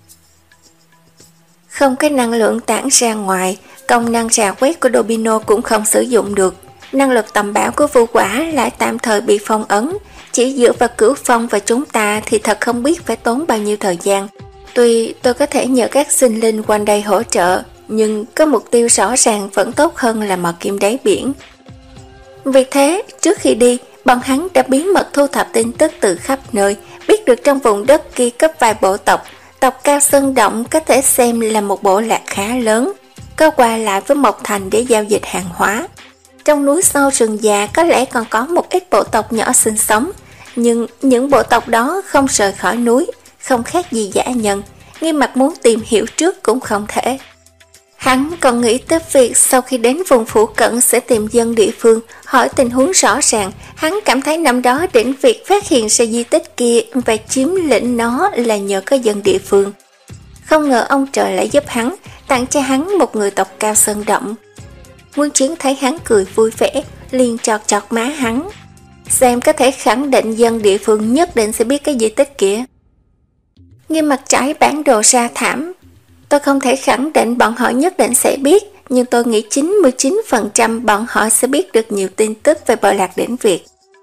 Không có năng lượng tản ra ngoài, công năng rà quét của Dobino cũng không sử dụng được. Năng lực tầm bảo của Vu Quả lại tạm thời bị phong ấn, chỉ dựa vào Cửu Phong và chúng ta thì thật không biết phải tốn bao nhiêu thời gian. Tuy tôi có thể nhờ các sinh linh quanh đây hỗ trợ, nhưng có mục tiêu rõ ràng vẫn tốt hơn là mò kim đáy biển. Vì thế, trước khi đi, bọn hắn đã bí mật thu thập tin tức từ khắp nơi, biết được trong vùng đất kia có vài bộ tộc. Tộc Cao Sơn Động có thể xem là một bộ lạc khá lớn, có qua lại với Mộc Thành để giao dịch hàng hóa. Trong núi sâu rừng già có lẽ còn có một ít bộ tộc nhỏ sinh sống, nhưng những bộ tộc đó không rời khỏi núi, không khác gì dã nhân. Nghiêm Mặc muốn tìm hiểu trước cũng không thể. Hắn còn nghĩ tới việc sau khi đến vùng phụ cận sẽ tìm dân địa phương, hỏi tình huống rõ ràng. Hắn cảm thấy năm đó đến việc phát hiện ra di tích kia và chiếm lĩnh nó là nhờ có dân địa phương. Không ngờ ông trời lại giúp hắn, tặng cho hắn một người tộc Cao Sơn Động. Nguyên Chiến thấy hắn cười vui vẻ, liền chọt chọt má hắn. Xem có thể khẳng định dân địa phương nhất định sẽ biết cái di tích kia. Nghiêm Mặc trải bản đồ ra thảm. Tôi không thể khẳng định bọn họ nhất định sẽ biết, nhưng tôi nghĩ chín mươi chín phần trăm bọn họ sẽ biết được nhiều tin tức về bộ lạc Đỉnh Việt.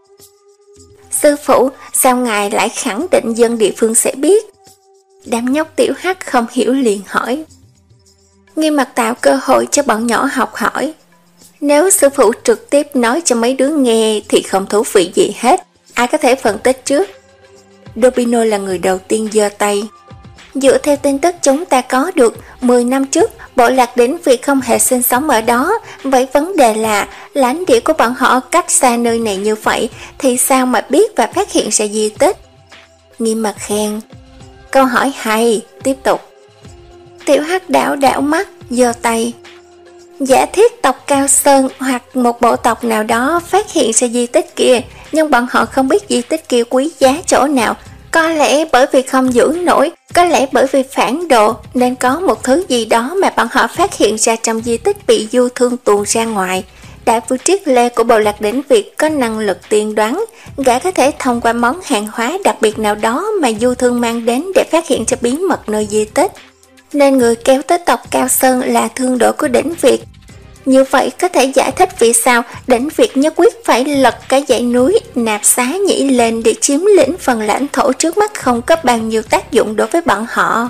Sư phụ, sao ngài lại khẳng định dân địa phương sẽ biết? Đám nhóc tiểu hắc không hiểu liền hỏi. Nghiêm Mặc tạo cơ hội cho bọn nhỏ học hỏi. Nếu sư phụ trực tiếp nói cho mấy đứa nghe thì không thú vị gì hết, ai có thể phân tích trước? Dobino là người đầu tiên giơ tay. Dựa theo tin tức chúng ta có được, mười năm trước, bộ lạc Đỉnh Việt không hề sinh sống ở đó. Vậy vấn đề là, lãnh địa của bọn họ cách xa nơi này như vậy, thì sao mà biết và phát hiện ra di tích? Nghiêm Mặc khen. Câu hỏi hay, tiếp tục. Tiểu Hắc đảo đảo mắt, giơ tay. Giả thiết tộc Cao Sơn hoặc một bộ tộc nào đó phát hiện ra di tích kia, nhưng bọn họ không biết di tích kia quý giá chỗ nào. Có lẽ bởi vì không giữ nổi, có lẽ bởi vì phản đồ, nên có một thứ gì đó mà bọn họ phát hiện ra trong di tích bị du thương tuồn ra ngoài. Đại vương Triết Lê của bộ lạc Đỉnh Việt có năng lực tiên đoán, gã có thể thông qua món hàng hóa đặc biệt nào đó mà du thương mang đến để phát hiện ra bí mật nơi di tích. Nên người kéo tới tộc Cao Sơn là thương đội của Đỉnh Việt. Như vậy có thể giải thích vì sao Đỉnh Việt nhất quyết phải lật cái dãy núi Nạp Xá Nhĩ lên để chiếm lĩnh phần lãnh thổ trước mắt không có bao nhiêu tác dụng đối với bọn họ.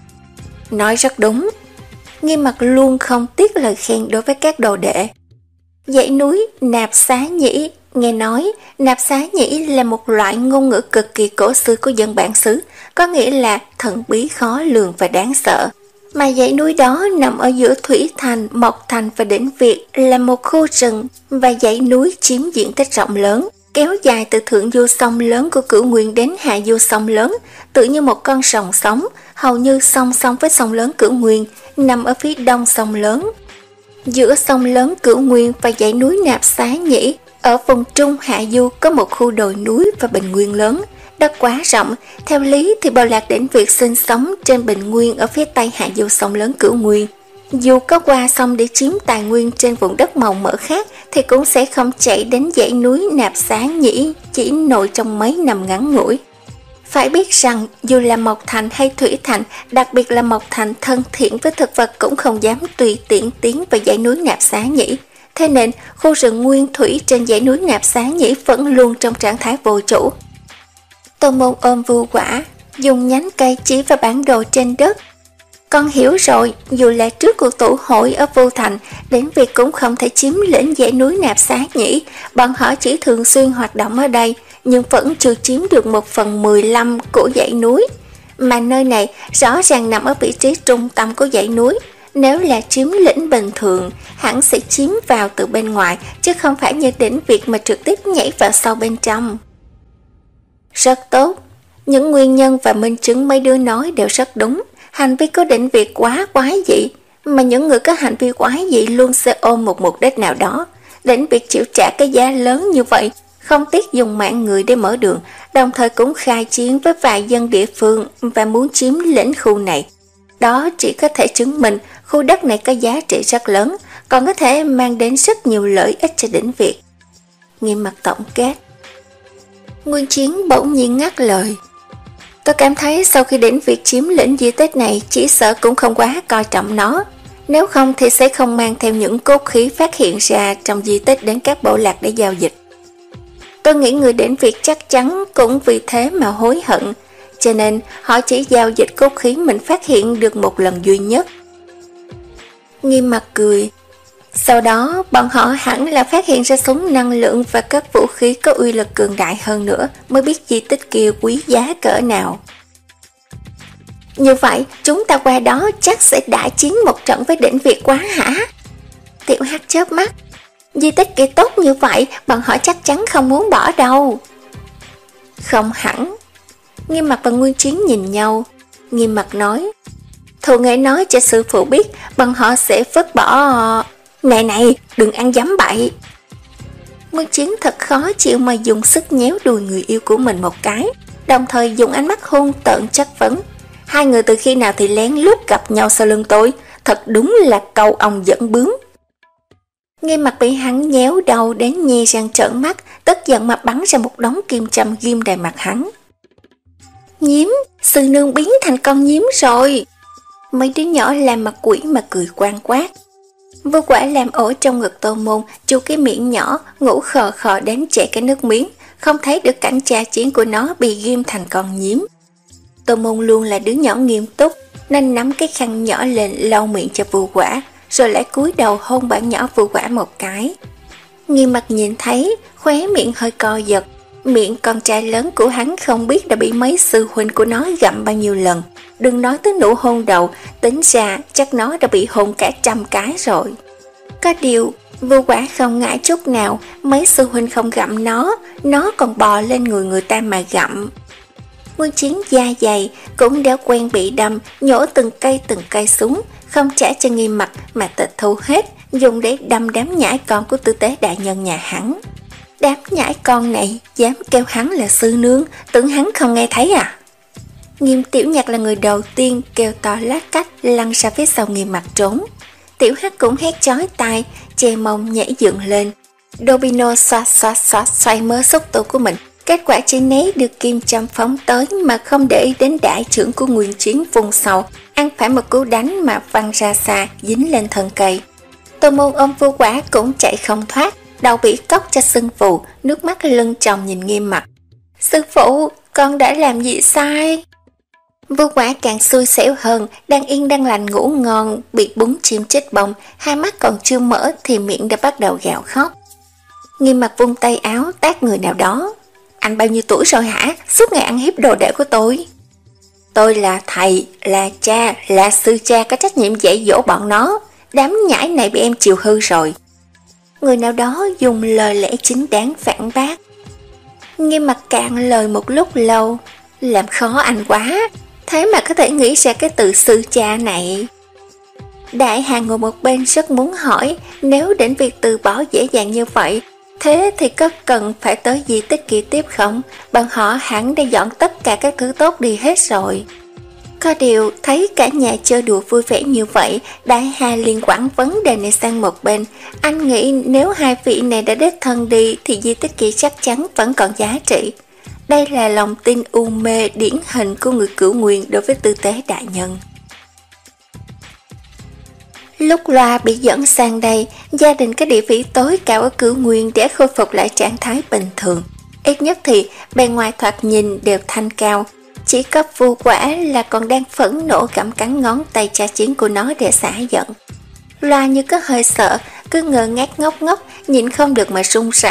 Nói rất đúng. Nghiêm Mặc luôn không tiếc lời khen đối với các đồ đệ. Dãy núi Nạp Xá Nhĩ, nghe nói Nạp Xá Nhĩ là một loại ngôn ngữ cực kỳ cổ xưa của dân bản xứ, có nghĩa là thần bí khó lường và đáng sợ. Mà dãy núi đó nằm ở giữa Thủy Thành, Mộc Thành và Đỉnh Việt, là một khu rừng và dãy núi chiếm diện tích rộng lớn, kéo dài từ thượng du sông lớn của Cửu Nguyên đến hạ du sông lớn, tự như một con sông sống, hầu như song song với sông lớn Cửu Nguyên, nằm ở phía đông sông lớn. Giữa sông lớn Cửu Nguyên và dãy núi Nạp Xá Nhĩ, ở vùng trung hạ du có một khu đồi núi và bình nguyên lớn. Đất quá rộng, theo lý thì bộ lạc Đỉnh Việt sinh sống trên bình nguyên ở phía tây hạ du sông lớn Cửu Nguyên. Dù có qua sông để chiếm tài nguyên trên vùng đất màu mỡ khác thì cũng sẽ không chạy đến dãy núi Nạp Xá Nhĩ, chỉ nội trong mấy năm ngắn ngủi. Phải biết rằng dù là Mộc Thành hay Thủy Thành, đặc biệt là Mộc Thành thân thiện với thực vật cũng không dám tùy tiện tiến vào dãy núi Nạp Xá Nhĩ. Thế nên khu rừng nguyên thủy trên dãy núi Nạp Xá Nhĩ vẫn luôn trong trạng thái vô chủ. Tô Môn ôm Vu Quả, dùng nhánh cây chỉ vào bản đồ trên đất. Con hiểu rồi, dù là trước cuộc tụ hội ở Vu Thành, đến việc cũng không thể chiếm lĩnh dãy núi Nạp Xá Nhĩ, bọn họ chỉ thường xuyên hoạt động ở đây, nhưng vẫn chưa chiếm được một phần mười lăm của dãy núi. Mà nơi này rõ ràng nằm ở vị trí trung tâm của dãy núi. Nếu là chiếm lĩnh bình thường, hẳn sẽ chiếm vào từ bên ngoài, chứ không phải như đỉnh Việt mà trực tiếp nhảy vào sâu bên trong. Rất tốt. Những nguyên nhân và minh chứng mấy đứa nói đều rất đúng. Hành vi của đỉnh Việt quá quái dị, mà những người có hành vi quái dị luôn sẽ ôm một mục đích nào đó. Đỉnh Việt chịu trả cái giá lớn như vậy, không tiếc dùng mạng người để mở đường, đồng thời cũng khai chiến với vài dân địa phương và muốn chiếm lĩnh khu này. Đó chỉ có thể chứng minh khu đất này có giá trị rất lớn, còn có thể mang đến rất nhiều lợi ích cho đỉnh Việt. Nghiêm mặt tổng kết. Nguyên Chiến bỗng nhiên ngắt lời. Tôi cảm thấy sau khi đỉnh Việt chiếm lĩnh di tích này, chỉ sợ cũng không quá coi trọng nó. Nếu không thì sẽ không mang theo những cốt khí phát hiện ra trong di tích đến các bộ lạc để giao dịch. Tôi nghĩ người đỉnh Việt chắc chắn cũng vì thế mà hối hận, cho nên họ chỉ giao dịch cốt khí mình phát hiện được một lần duy nhất. Nghiêm mặt cười. Sau đó bọn họ hẳn là phát hiện ra súng năng lượng và các vũ khí có uy lực cường đại hơn nữa, mới biết di tích kia quý giá cỡ nào. Như vậy chúng ta qua đó chắc sẽ đại chiến một trận với đỉnh Việt quá hả? Tiểu Hắc chớp mắt. Di tích kia tốt như vậy, bọn họ chắc chắn không muốn bỏ đâu. Không hẳn. Nghiêm mặt và Nguyên Chiến nhìn nhau. Nghiêm mặt nói, Thù Nghệ nói cho sư phụ biết, bọn họ sẽ vứt bỏ... Này này, đừng ăn dấm bậy. Nguyên Chiến thật khó chịu mà dùng sức nhéo đùi người yêu của mình một cái, đồng thời dùng ánh mắt hung tợn chất vấn. Hai người từ khi nào thì lén lút gặp nhau sau lưng tôi, thật đúng là câu ong dẫn bướm. Nghiêm mặt bị hắn nhéo đầu đến nhe răng trợn mắt, tức giận mà bắn ra một đống kim châm ghim đầy mặt hắn. Nhím, sư nương biến thành con nhím rồi. Mấy đứa nhỏ làm mặt quỷ mà cười quang quát. Vô Quả làm ổ trong ngực Tô Môn, chu cái miệng nhỏ, ngủ khò khò đến chảy cái nước miếng, không thấy được cảnh cha chiến của nó bị ghim thành con nhím. Tô Môn luôn là đứa nhỏ nghiêm túc, nên nắm cái khăn nhỏ lên lau miệng cho Vô Quả, rồi lại cúi đầu hôn bạn nhỏ Vô Quả một cái. Nghiêm mặt nhìn thấy, khóe miệng hơi co giật, miệng con trai lớn của hắn không biết đã bị mấy sư huynh của nó gặm bao nhiêu lần. Đừng nói tới nụ hôn đầu, tính ra chắc nó đã bị hôn cả trăm cái rồi. Có điều, Vô Quả không ngại chút nào, mấy sư huynh không gặm nó, nó còn bò lên người người ta mà gặm. Nguyên Chiến da dày, cũng đã quen bị đâm, nhổ từng cây từng cây xuống, không trả cho Nghiêm mặt mà tịch thu hết, dùng để đâm đám nhãi con của tư tế đại nhân nhà hắn. Đám nhãi con này dám kêu hắn là sư nương, tưởng hắn không nghe thấy à? Nghiêm Tiểu Nhạc là người đầu tiên kêu to lát cách lăn ra phía sau Nghiêm mặt trốn. Tiểu Hắc cũng hét chói tai, che mông nhảy dựng lên. Dobino xoa xoa xoa xoay mớ xúc tu của mình, kết quả chỉ né được kim châm phóng tới mà không để ý đến đại trưởng của Nguyên Chiến vùng sau, ăn phải một cú đánh mà văng ra xa, dính lên thân cây. Tô Môn ôm Vô Quả cũng chạy không thoát, đầu bị cóc cho sưng phù, nước mắt lưng tròng nhìn Nghiêm mặt. Sư phụ, con đã làm gì sai? Vô Quả càng xui xẻo hơn, đang yên đang lành ngủ ngon, bị búng chim chết bông, hai mắt còn chưa mở thì miệng đã bắt đầu gào khóc. Nghiêm mặt vung tay áo tát người nào đó. Anh bao nhiêu tuổi rồi hả? Suốt ngày ăn hiếp đồ đệ của tôi. Tôi là thầy, là cha, là sư cha, có trách nhiệm dạy dỗ bọn nó. Đám nhãi này bị em chiều hư rồi. Người nào đó dùng lời lẽ chính đáng phản bác. Nghiêm mặt cạn lời một lúc lâu. Làm khó anh quá, thế mà có thể nghĩ ra cái từ sư cha này. Đại Hàng ngồi một bên rất muốn hỏi, nếu đến việc từ bỏ dễ dàng như vậy, thế thì có cần phải tới di tích kia tiếp không? Bọn họ hẳn đã dọn tất cả các thứ tốt đi hết rồi. Có điều, thấy cả nhà chơi đùa vui vẻ như vậy, Đại Hà liền quẳng vấn đề này sang một bên. Anh nghĩ nếu hai vị này đã đích thân đi thì di tích kia chắc chắn vẫn còn giá trị. Đây là lòng tin u mê điển hình của người Cửu Nguyên đối với tư tế đại nhân. Lúc Loa bị dẫn sang đây, gia đình có địa vị tối cao ở Cửu Nguyên để khôi phục lại trạng thái bình thường. Ít nhất thì bề ngoài thoạt nhìn đều thanh cao. Chỉ có Vô Quả là còn đang phẫn nộ gặm cắn ngón tay cha chiến của nó để xả giận. Loa như có hơi sợ, cứ ngơ ngác ngốc ngốc, nhìn không được mà run rẩy.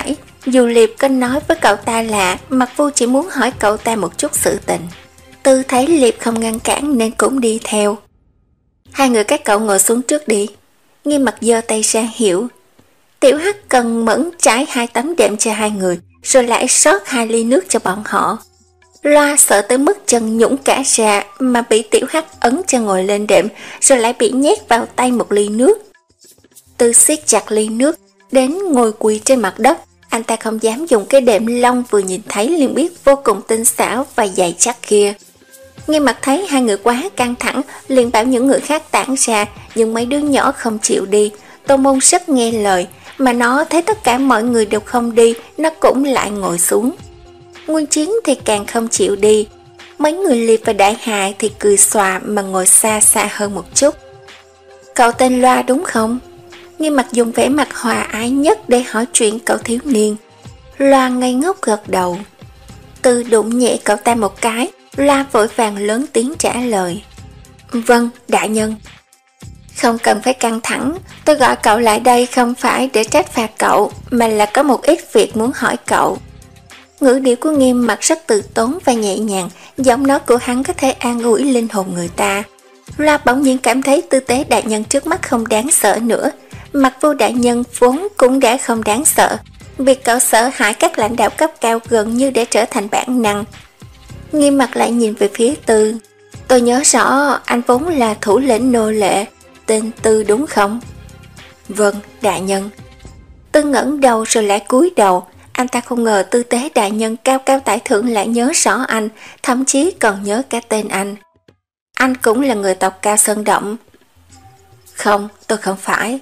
Dù Liệp có nói với cậu ta là Mặt Vu chỉ muốn hỏi cậu ta một chút sự tình. Tư thấy Liệp không ngăn cản nên cũng đi theo. Hai người các cậu ngồi xuống trước đi. Nghiêm Mặt giơ tay ra hiệu. Tiểu Hắc cần mẫn trải hai tấm đệm cho hai người, rồi lại rót hai ly nước cho bọn họ. Loa sợ tới mức chân nhũng cả ra mà bị Tiểu Hắc ấn cho ngồi lên đệm, rồi lại bị nhét vào tay một ly nước. Tư siết chặt ly nước, đến ngồi quỳ trên mặt đất. Anh ta không dám dùng cái đệm lông vừa nhìn thấy liền biết vô cùng tinh xảo và dày chắc kia. Nghiêm Mặt thấy hai người quá căng thẳng, liền bảo những người khác tản ra, nhưng mấy đứa nhỏ không chịu đi. Tô Môn rất nghe lời, mà nó thấy tất cả mọi người đều không đi, nó cũng lại ngồi xuống. Nguyên Chiến thì càng không chịu đi. Mấy người Liệp và Đại Hài thì cười xòa mà ngồi xa xa hơn một chút. Cậu tên Loa đúng không? Nghiêm Mặt dùng vẻ mặt hòa ái nhất để hỏi chuyện cậu thiếu niên. Loa ngây ngốc gật đầu. Tư đụng nhẹ cậu ta một cái, Loa vội vàng lớn tiếng trả lời. Vâng, đại nhân. Không cần phải căng thẳng, tôi gọi cậu lại đây không phải để trách phạt cậu, mà là có một ít việc muốn hỏi cậu. Ngữ điệu của Nghiêm Mặt rất từ tốn và nhẹ nhàng, giọng nói của hắn có thể an ủi linh hồn người ta. Loa bỗng nhiên cảm thấy tư tế đại nhân trước mắt không đáng sợ nữa. Mặt Vu đại nhân vốn cũng đã không đáng sợ, việc cậu sợ hãi các lãnh đạo cấp cao gần như để trở thành bản năng. Nghiêm Mặt lại nhìn về phía Tư. Tôi nhớ rõ anh vốn là thủ lĩnh nô lệ, tên Tư đúng không? Vâng, đại nhân. Tư ngẩng đầu rồi lại cúi đầu. Anh ta không ngờ tư tế đại nhân cao cao tại thượng lại nhớ rõ anh, thậm chí còn nhớ cả tên anh. Anh cũng là người tộc Cao Sơn Động. Không, tôi không phải.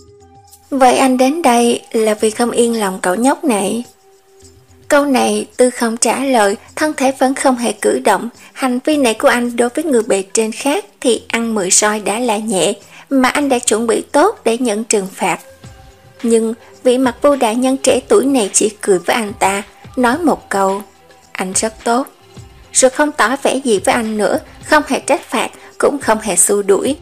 Vậy anh đến đây là vì không yên lòng cậu nhóc này? Câu này Tư không trả lời, thân thể vẫn không hề cử động. Hành vi này của anh đối với người bề trên khác thì ăn mười roi đã là nhẹ, mà anh đã chuẩn bị tốt để nhận trừng phạt. Nhưng vị Mặt Vu đại nhân trẻ tuổi này chỉ cười với anh ta, nói một câu, anh rất tốt, rồi không tỏ vẻ gì với anh nữa, không hề trách phạt, cũng không hề xua đuổi.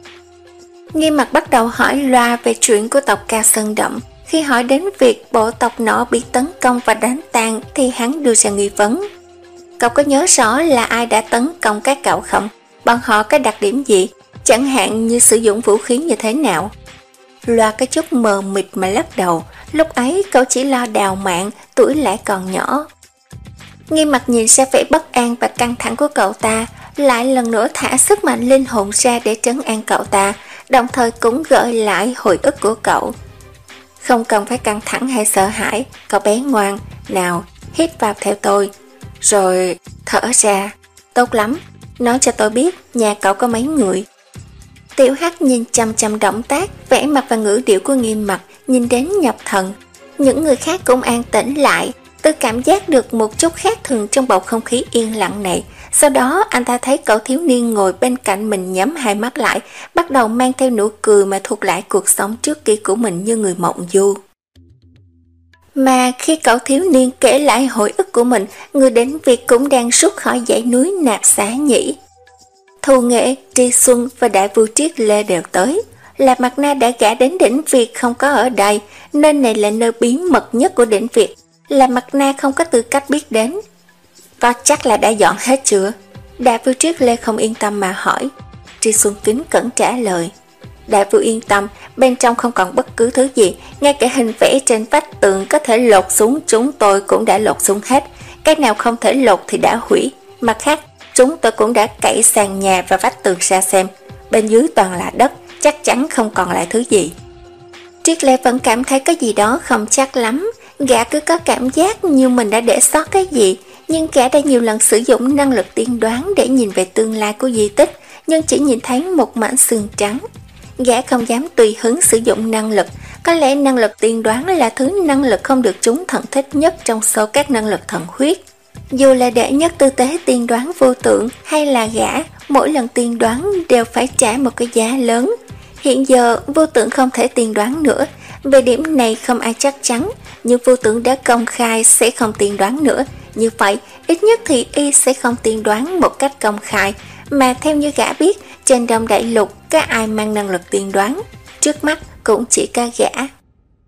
Nghiêm Mặt bắt đầu hỏi Loa về chuyện của tộc Cao Sơn Động. Khi hỏi đến việc bộ tộc nọ bị tấn công và đánh tan thì hắn đưa ra nghi vấn. Cậu có nhớ rõ là ai đã tấn công các cậu không? Bọn họ có đặc điểm gì? Chẳng hạn như sử dụng vũ khí như thế nào? Loa có chút mờ mịt mà lắc đầu. Lúc ấy cậu chỉ lo đào mạng, tuổi lại còn nhỏ. Nghiêm Mặt nhìn ra vẻ bất an và căng thẳng của cậu ta, lại lần nữa thả sức mạnh linh hồn ra để trấn an cậu ta, đồng thời cũng gợi lại hồi ức của cậu. Không cần phải căng thẳng hay sợ hãi, cậu bé ngoan, nào, hít vào theo tôi, rồi thở ra. Tốt lắm, nói cho tôi biết nhà cậu có mấy người. Tiểu Hắc nhìn chăm chăm động tác, vẻ mặt và ngữ điệu của Nghiêm Mặt, nhìn đến nhập thần. Những người khác cũng an tĩnh lại. Tôi cảm giác được một chút khác thường trong bầu không khí yên lặng này. Sau đó anh ta thấy cậu thiếu niên ngồi bên cạnh mình nhắm hai mắt lại, bắt đầu mang theo nụ cười mà thuật lại cuộc sống trước kia của mình như người mộng du. Mà khi cậu thiếu niên kể lại hồi ức của mình, người đến việc cũng đang rút khỏi dãy núi Nạp Xá nhỉ. Thù Nghệ, Tri Xuân và Đại Vưu Triết Lê đều tới. Lạc Mặt Na đã gả đến đỉnh Việt không có ở đây, nên này là nơi bí mật nhất của đỉnh Việt. Lạc Mặt Na không có tư cách biết đến. Có chắc là đã dọn hết chưa? Đại Vưu Triết Lê không yên tâm mà hỏi. Tri Xuân kính cẩn trả lời. Đại Vưu yên tâm, bên trong không còn bất cứ thứ gì, ngay cả hình vẽ trên vách tường có thể lột xuống chúng tôi cũng đã lột xuống hết. Cái nào không thể lột thì đã hủy. Mặt khác, chúng tôi cũng đã cậy sàn nhà và vách tường ra xem. Bên dưới toàn là đất, chắc chắn không còn lại thứ gì. Triết Lê vẫn cảm thấy có gì đó không chắc lắm. Gã cứ có cảm giác như mình đã để sót cái gì. Nhưng gã đã nhiều lần sử dụng năng lực tiên đoán để nhìn về tương lai của di tích, nhưng chỉ nhìn thấy một mảng xương trắng. Gã không dám tùy hứng sử dụng năng lực. Có lẽ năng lực tiên đoán là thứ năng lực không được chúng thần thích nhất trong số các năng lực thần huyết. Dù là đệ nhất tư tế tiên đoán vô tượng hay là gã, mỗi lần tiên đoán đều phải trả một cái giá lớn. Hiện giờ vô tượng không thể tiên đoán nữa. Về điểm này không ai chắc chắn, nhưng vô tượng đã công khai sẽ không tiên đoán nữa. Như vậy, ít nhất thì y sẽ không tiên đoán một cách công khai, mà theo như gã biết, trên Đông Đại Lục có ai mang năng lực tiên đoán. Trước mắt cũng chỉ có gã.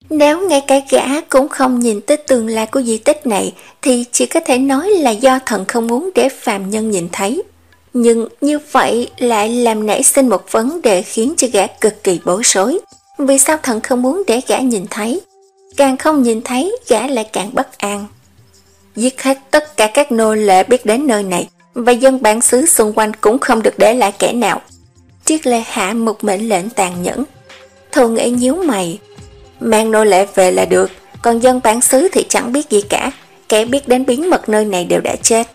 Nếu ngay cả gã cũng không nhìn tới tương lai của di tích này thì chỉ có thể nói là do thần không muốn để phàm nhân nhìn thấy. Nhưng như vậy lại làm nảy sinh một vấn đề khiến cho gã cực kỳ bối rối. Vì sao thần không muốn để gã nhìn thấy? Càng không nhìn thấy, gã lại càng bất an. Giết hết tất cả các nô lệ biết đến nơi này, và dân bản xứ xung quanh cũng không được để lại kẻ nào. Triết Lê hạ một mệnh lệnh tàn nhẫn. Thù Nghệ nhíu mày. Mang nô lệ về là được, còn dân bản xứ thì chẳng biết gì cả. Kẻ biết đến bí mật nơi này đều đã chết.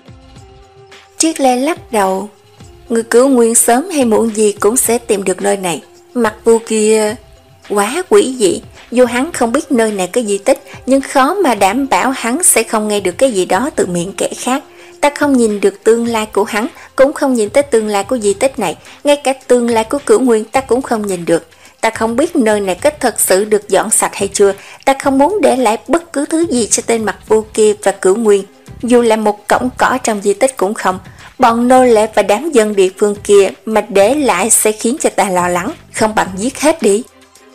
Triết Lê lắc đầu. Người cứu nguyên sớm hay muộn gì cũng sẽ tìm được nơi này. Mặt Vu kia quá quỷ dị. Dù hắn không biết nơi này có di tích, nhưng khó mà đảm bảo hắn sẽ không nghe được cái gì đó từ miệng kẻ khác. Ta không nhìn được tương lai của hắn, cũng không nhìn tới tương lai của di tích này. Ngay cả tương lai của Cửu Nguyên ta cũng không nhìn được. Ta không biết nơi này có thật sự được dọn sạch hay chưa. Ta không muốn để lại bất cứ thứ gì cho tên Mặt Vu kia và Cửu Nguyên. Dù là một cọng cỏ trong di tích cũng không. Bọn nô lệ và đám dân địa phương kia mà để lại sẽ khiến cho ta lo lắng. Không bằng giết hết đi.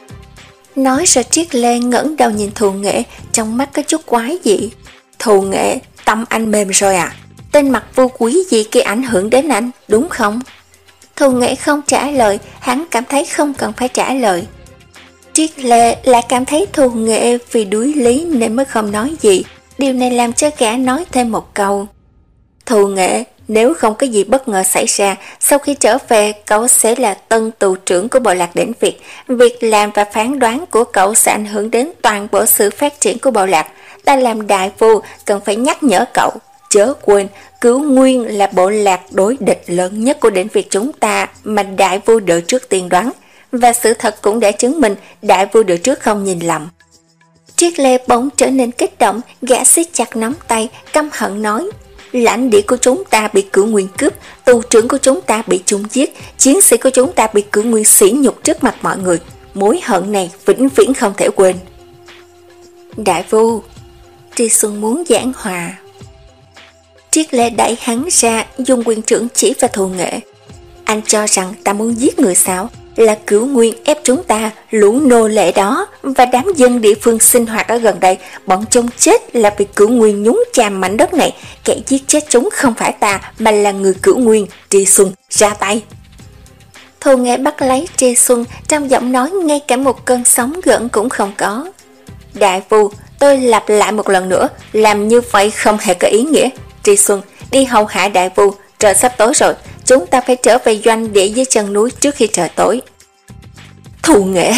Nói rồi Triết Lê ngẩng đầu nhìn Thù Nghệ, trong mắt có chút quái dị. Thù Nghệ, tâm anh mềm rồi à? Tên Mặt Vu quý gì kia ảnh hưởng đến anh, đúng không? Thù Nghệ không trả lời, hắn cảm thấy không cần phải trả lời. Triết Lê lại cảm thấy Thù Nghệ vì đuối lý nên mới không nói gì. Điều này làm cho gã nói thêm một câu. Thù Nghệ, nếu không có gì bất ngờ xảy ra, sau khi trở về, cậu sẽ là tân tù trưởng của bộ lạc Đỉnh Việt. Việc làm và phán đoán của cậu sẽ ảnh hưởng đến toàn bộ sự phát triển của bộ lạc. Ta làm đại vu, cần phải nhắc nhở cậu. Chớ quên, Cửu Nguyên là bộ lạc đối địch lớn nhất của Đỉnh Việt chúng ta mà đại vu đợi trước tiên đoán. Và sự thật cũng đã chứng minh đại vu đợi trước không nhìn lầm. Triết Lê bỗng trở nên kích động, gã siết chặt nắm tay, căm hận nói. Lãnh địa của chúng ta bị Cửu Nguyên cướp, tù trưởng của chúng ta bị chúng giết, chiến sĩ của chúng ta bị Cửu Nguyên sỉ nhục trước mặt mọi người. Mối hận này vĩnh viễn không thể quên. Đại vu, Tri Xuân muốn giảng hòa. Triết Lê đẩy hắn ra, dùng quyền trưởng chỉ vào Thù Nghệ. Anh cho rằng ta muốn giết người sao? Là Cửu Nguyên ép chúng ta, lũ nô lệ đó và đám dân địa phương sinh hoạt ở gần đây. Bọn chúng chết là vì Cửu Nguyên nhúng chàm mảnh đất này. Kẻ giết chết chúng không phải ta mà là người Cửu Nguyên. Tri Xuân, ra tay. Thù Nghệ bắt lấy Tri Xuân, trong giọng nói ngay cả một cơn sóng gợn cũng không có. Đại vu, tôi lặp lại một lần nữa, làm như vậy không hề có ý nghĩa. Tri Xuân, đi hầu hạ đại vu, trời sắp tối rồi, chúng ta phải trở về doanh địa dưới chân núi trước khi trời tối. Thù Nghệ!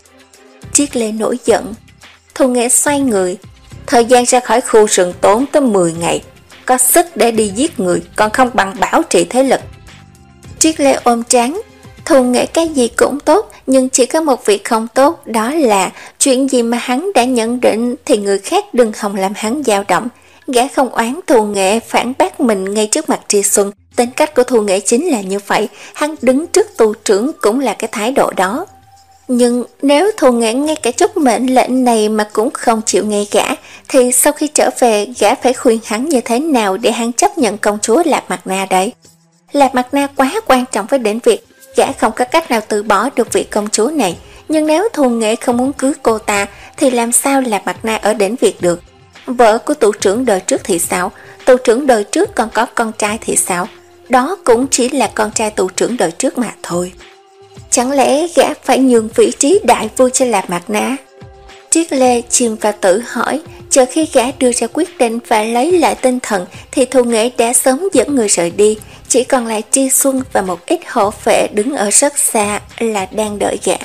Triết Lê nổi giận. Thù Nghệ xoay người. Thời gian ra khỏi khu rừng tốn tới mười ngày. Có sức để đi giết người, còn không bằng bảo trì thế lực. Triết Lê ôm trán. Thù Nghệ cái gì cũng tốt, nhưng chỉ có một việc không tốt, đó là chuyện gì mà hắn đã nhận định thì người khác đừng hòng làm hắn dao động. Gã không oán Thù Nghệ phản bác mình ngay trước mặt Tri Xuân. Tính cách của Thù Nghệ chính là như vậy, hắn đứng trước tù trưởng cũng là cái thái độ đó. Nhưng nếu Thù Nghệ ngay cả chút mệnh lệnh này mà cũng không chịu nghe gã, thì sau khi trở về gã phải khuyên hắn như thế nào để hắn chấp nhận công chúa Lạc Mạc Na đấy? Lạc Mạc Na quá quan trọng với Đỉnh Việt, gã không có cách nào từ bỏ được vị công chúa này. Nhưng nếu Thù Nghệ không muốn cưới cô ta, thì làm sao Lạc Mạc Na ở Đỉnh Việt được? Vợ của tù trưởng đời trước thì sao? Tù trưởng đời trước còn có con trai thì sao? Đó cũng chỉ là con trai tù trưởng đời trước mà thôi. Chẳng lẽ gã phải nhường vị trí đại vua cho Lạc Mạc Na? Triết Lê chìm vào tự hỏi, chờ khi gã đưa ra quyết định và lấy lại tinh thần thì Thù Nghệ đã sớm dẫn người rời đi, chỉ còn lại Tri Xuân và một ít hộ vệ đứng ở rất xa là đang đợi gã.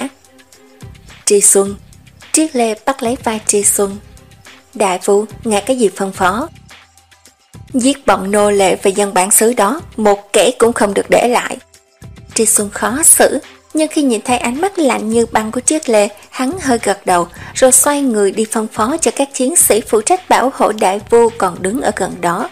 Tri Xuân. Triết Lê bắt lấy vai Tri Xuân. Đại vu, ngài cái gì phân phó? Giết bọn nô lệ và dân bản xứ đó, một kẻ cũng không được để lại. Tri Xuân khó xử, nhưng khi nhìn thấy ánh mắt lạnh như băng của Triết Lê, hắn hơi gật đầu, rồi xoay người đi phân phó cho các chiến sĩ phụ trách bảo hộ đại vu còn đứng ở gần đó.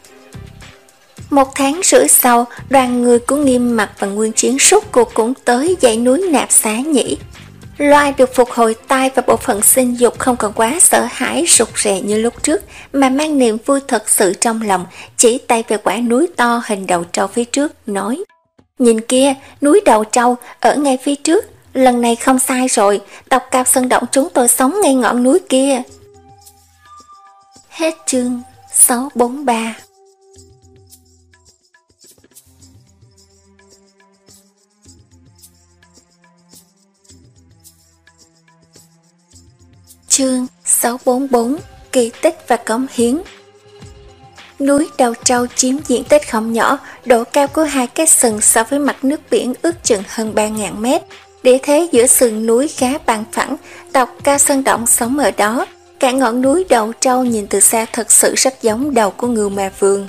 Một tháng rưỡi sau, đoàn người của Nghiêm Mặc và Nguyên Chiến rốt cuộc cũng tới dãy núi Nạp Xá Nhĩ. Loài được phục hồi tai và bộ phận sinh dục không còn quá sợ hãi rụt rè như lúc trước, mà mang niềm vui thật sự trong lòng, chỉ tay về quả núi to hình đầu trâu phía trước, nói: Nhìn kia, núi đầu trâu, ở ngay phía trước, lần này không sai rồi, tộc Cao Sơn Động chúng tôi sống ngay ngọn núi kia. Hết chương sáu bốn ba. Chương sáu bốn bốn. Kỳ tích và cống hiến. Núi Đầu Trâu chiếm diện tích không nhỏ, độ cao của hai cái sừng so với mặt nước biển ước chừng hơn ba nghìn mét. Địa thế giữa sườn núi khá bằng phẳng, tộc Cao Sơn Động sống ở đó. Cả ngọn núi Đầu Trâu nhìn từ xa thật sự rất giống đầu của Ngưu Ma Vương.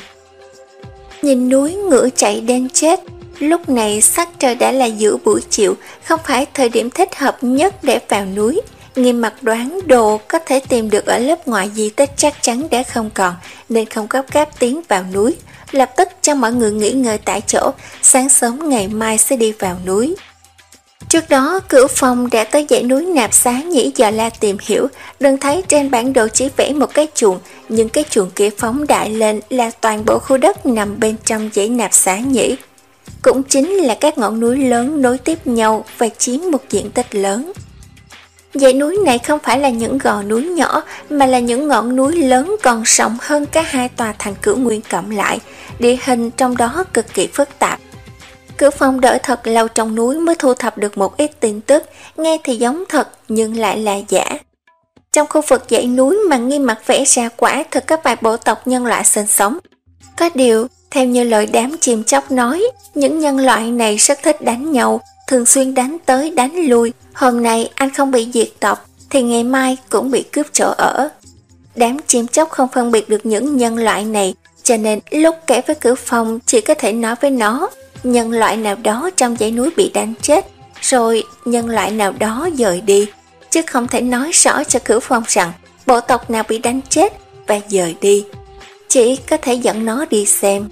Nhìn núi ngựa chạy đến chết. Lúc này sắc trời đã là giữa buổi chiều, không phải thời điểm thích hợp nhất để vào núi. Nghiêm Mặt đoán đồ có thể tìm được ở lớp ngoài di tích chắc chắn đã không còn, nên không gấp gáp tiến vào núi. Lập tức cho mọi người nghỉ ngơi tại chỗ, sáng sớm ngày mai sẽ đi vào núi. Trước đó, Cửu Phong đã tới dãy núi Nạp Xá Nhĩ dò la tìm hiểu, đừng thấy trên bản đồ chỉ vẽ một cái chuồng, nhưng cái chuồng kia phóng đại lên là toàn bộ khu đất nằm bên trong dãy Nạp Xá Nhĩ. Cũng chính là các ngọn núi lớn nối tiếp nhau và chiếm một diện tích lớn. Dãy núi này không phải là những gò núi nhỏ, mà là những ngọn núi lớn còn rộng hơn cả hai tòa thành Cửu Nguyên cộng lại, địa hình trong đó cực kỳ phức tạp. Cửu Phong đợi thật lâu trong núi mới thu thập được một ít tin tức, nghe thì giống thật nhưng lại là giả. Trong khu vực dãy núi mà Nghiêm Mặt vẽ ra quả thực có vài bộ tộc nhân loại sinh sống. Có điều, theo như lời đám chim chóc nói, những nhân loại này rất thích đánh nhau, thường xuyên đánh tới đánh lui. Hôm nay anh không bị diệt tộc, thì ngày mai cũng bị cướp chỗ ở. Đám chim chóc không phân biệt được những nhân loại này, cho nên lúc kể với Cửu Phong chỉ có thể nói với nó, nhân loại nào đó trong dãy núi bị đánh chết, rồi nhân loại nào đó dời đi, chứ không thể nói rõ cho Cửu Phong rằng bộ tộc nào bị đánh chết và dời đi. Chỉ có thể dẫn nó đi xem.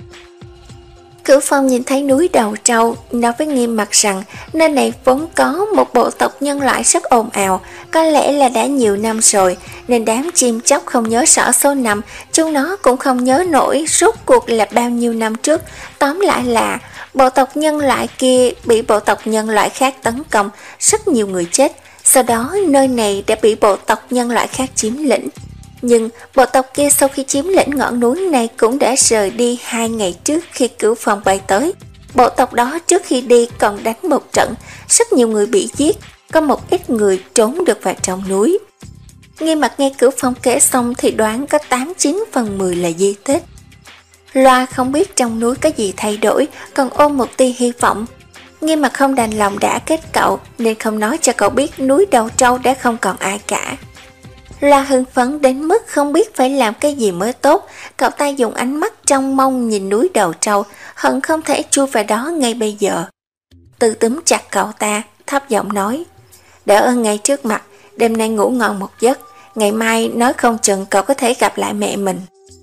Cửu Phong nhìn thấy núi Đầu Trâu, nói với Nghiêm Mặt rằng nơi này vốn có một bộ tộc nhân loại rất ồn ào, có lẽ là đã nhiều năm rồi, nên đám chim chóc không nhớ rõ số năm, chúng nó cũng không nhớ nổi rốt cuộc là bao nhiêu năm trước. Tóm lại là bộ tộc nhân loại kia bị bộ tộc nhân loại khác tấn công, rất nhiều người chết. Sau đó nơi này đã bị bộ tộc nhân loại khác chiếm lĩnh. Nhưng bộ tộc kia sau khi chiếm lĩnh ngọn núi này cũng đã rời đi hai ngày trước khi Cửu Phong bay tới. Bộ tộc đó trước khi đi còn đánh một trận, rất nhiều người bị giết, có một ít người trốn được vào trong núi. Nghiêm Mặt nghe Cửu Phong kể xong thì đoán có tám chín phần mười là di tích. Loa không biết trong núi có gì thay đổi, còn ôm một tia hy vọng. Nghiêm Mặt không đành lòng đã kết cậu, nên không nói cho cậu biết núi Đầu Trâu đã không còn ai cả. Loa hưng phấn đến mức không biết phải làm cái gì mới tốt. Cậu ta dùng ánh mắt trông mong nhìn núi Đầu Trâu, hận không thể chui vào đó ngay bây giờ. Từ túm chặt cậu ta, thấp giọng nói, đỡ ơn ngay trước mặt, đêm nay ngủ ngon một giấc, ngày mai nói không chừng cậu có thể gặp lại mẹ mình.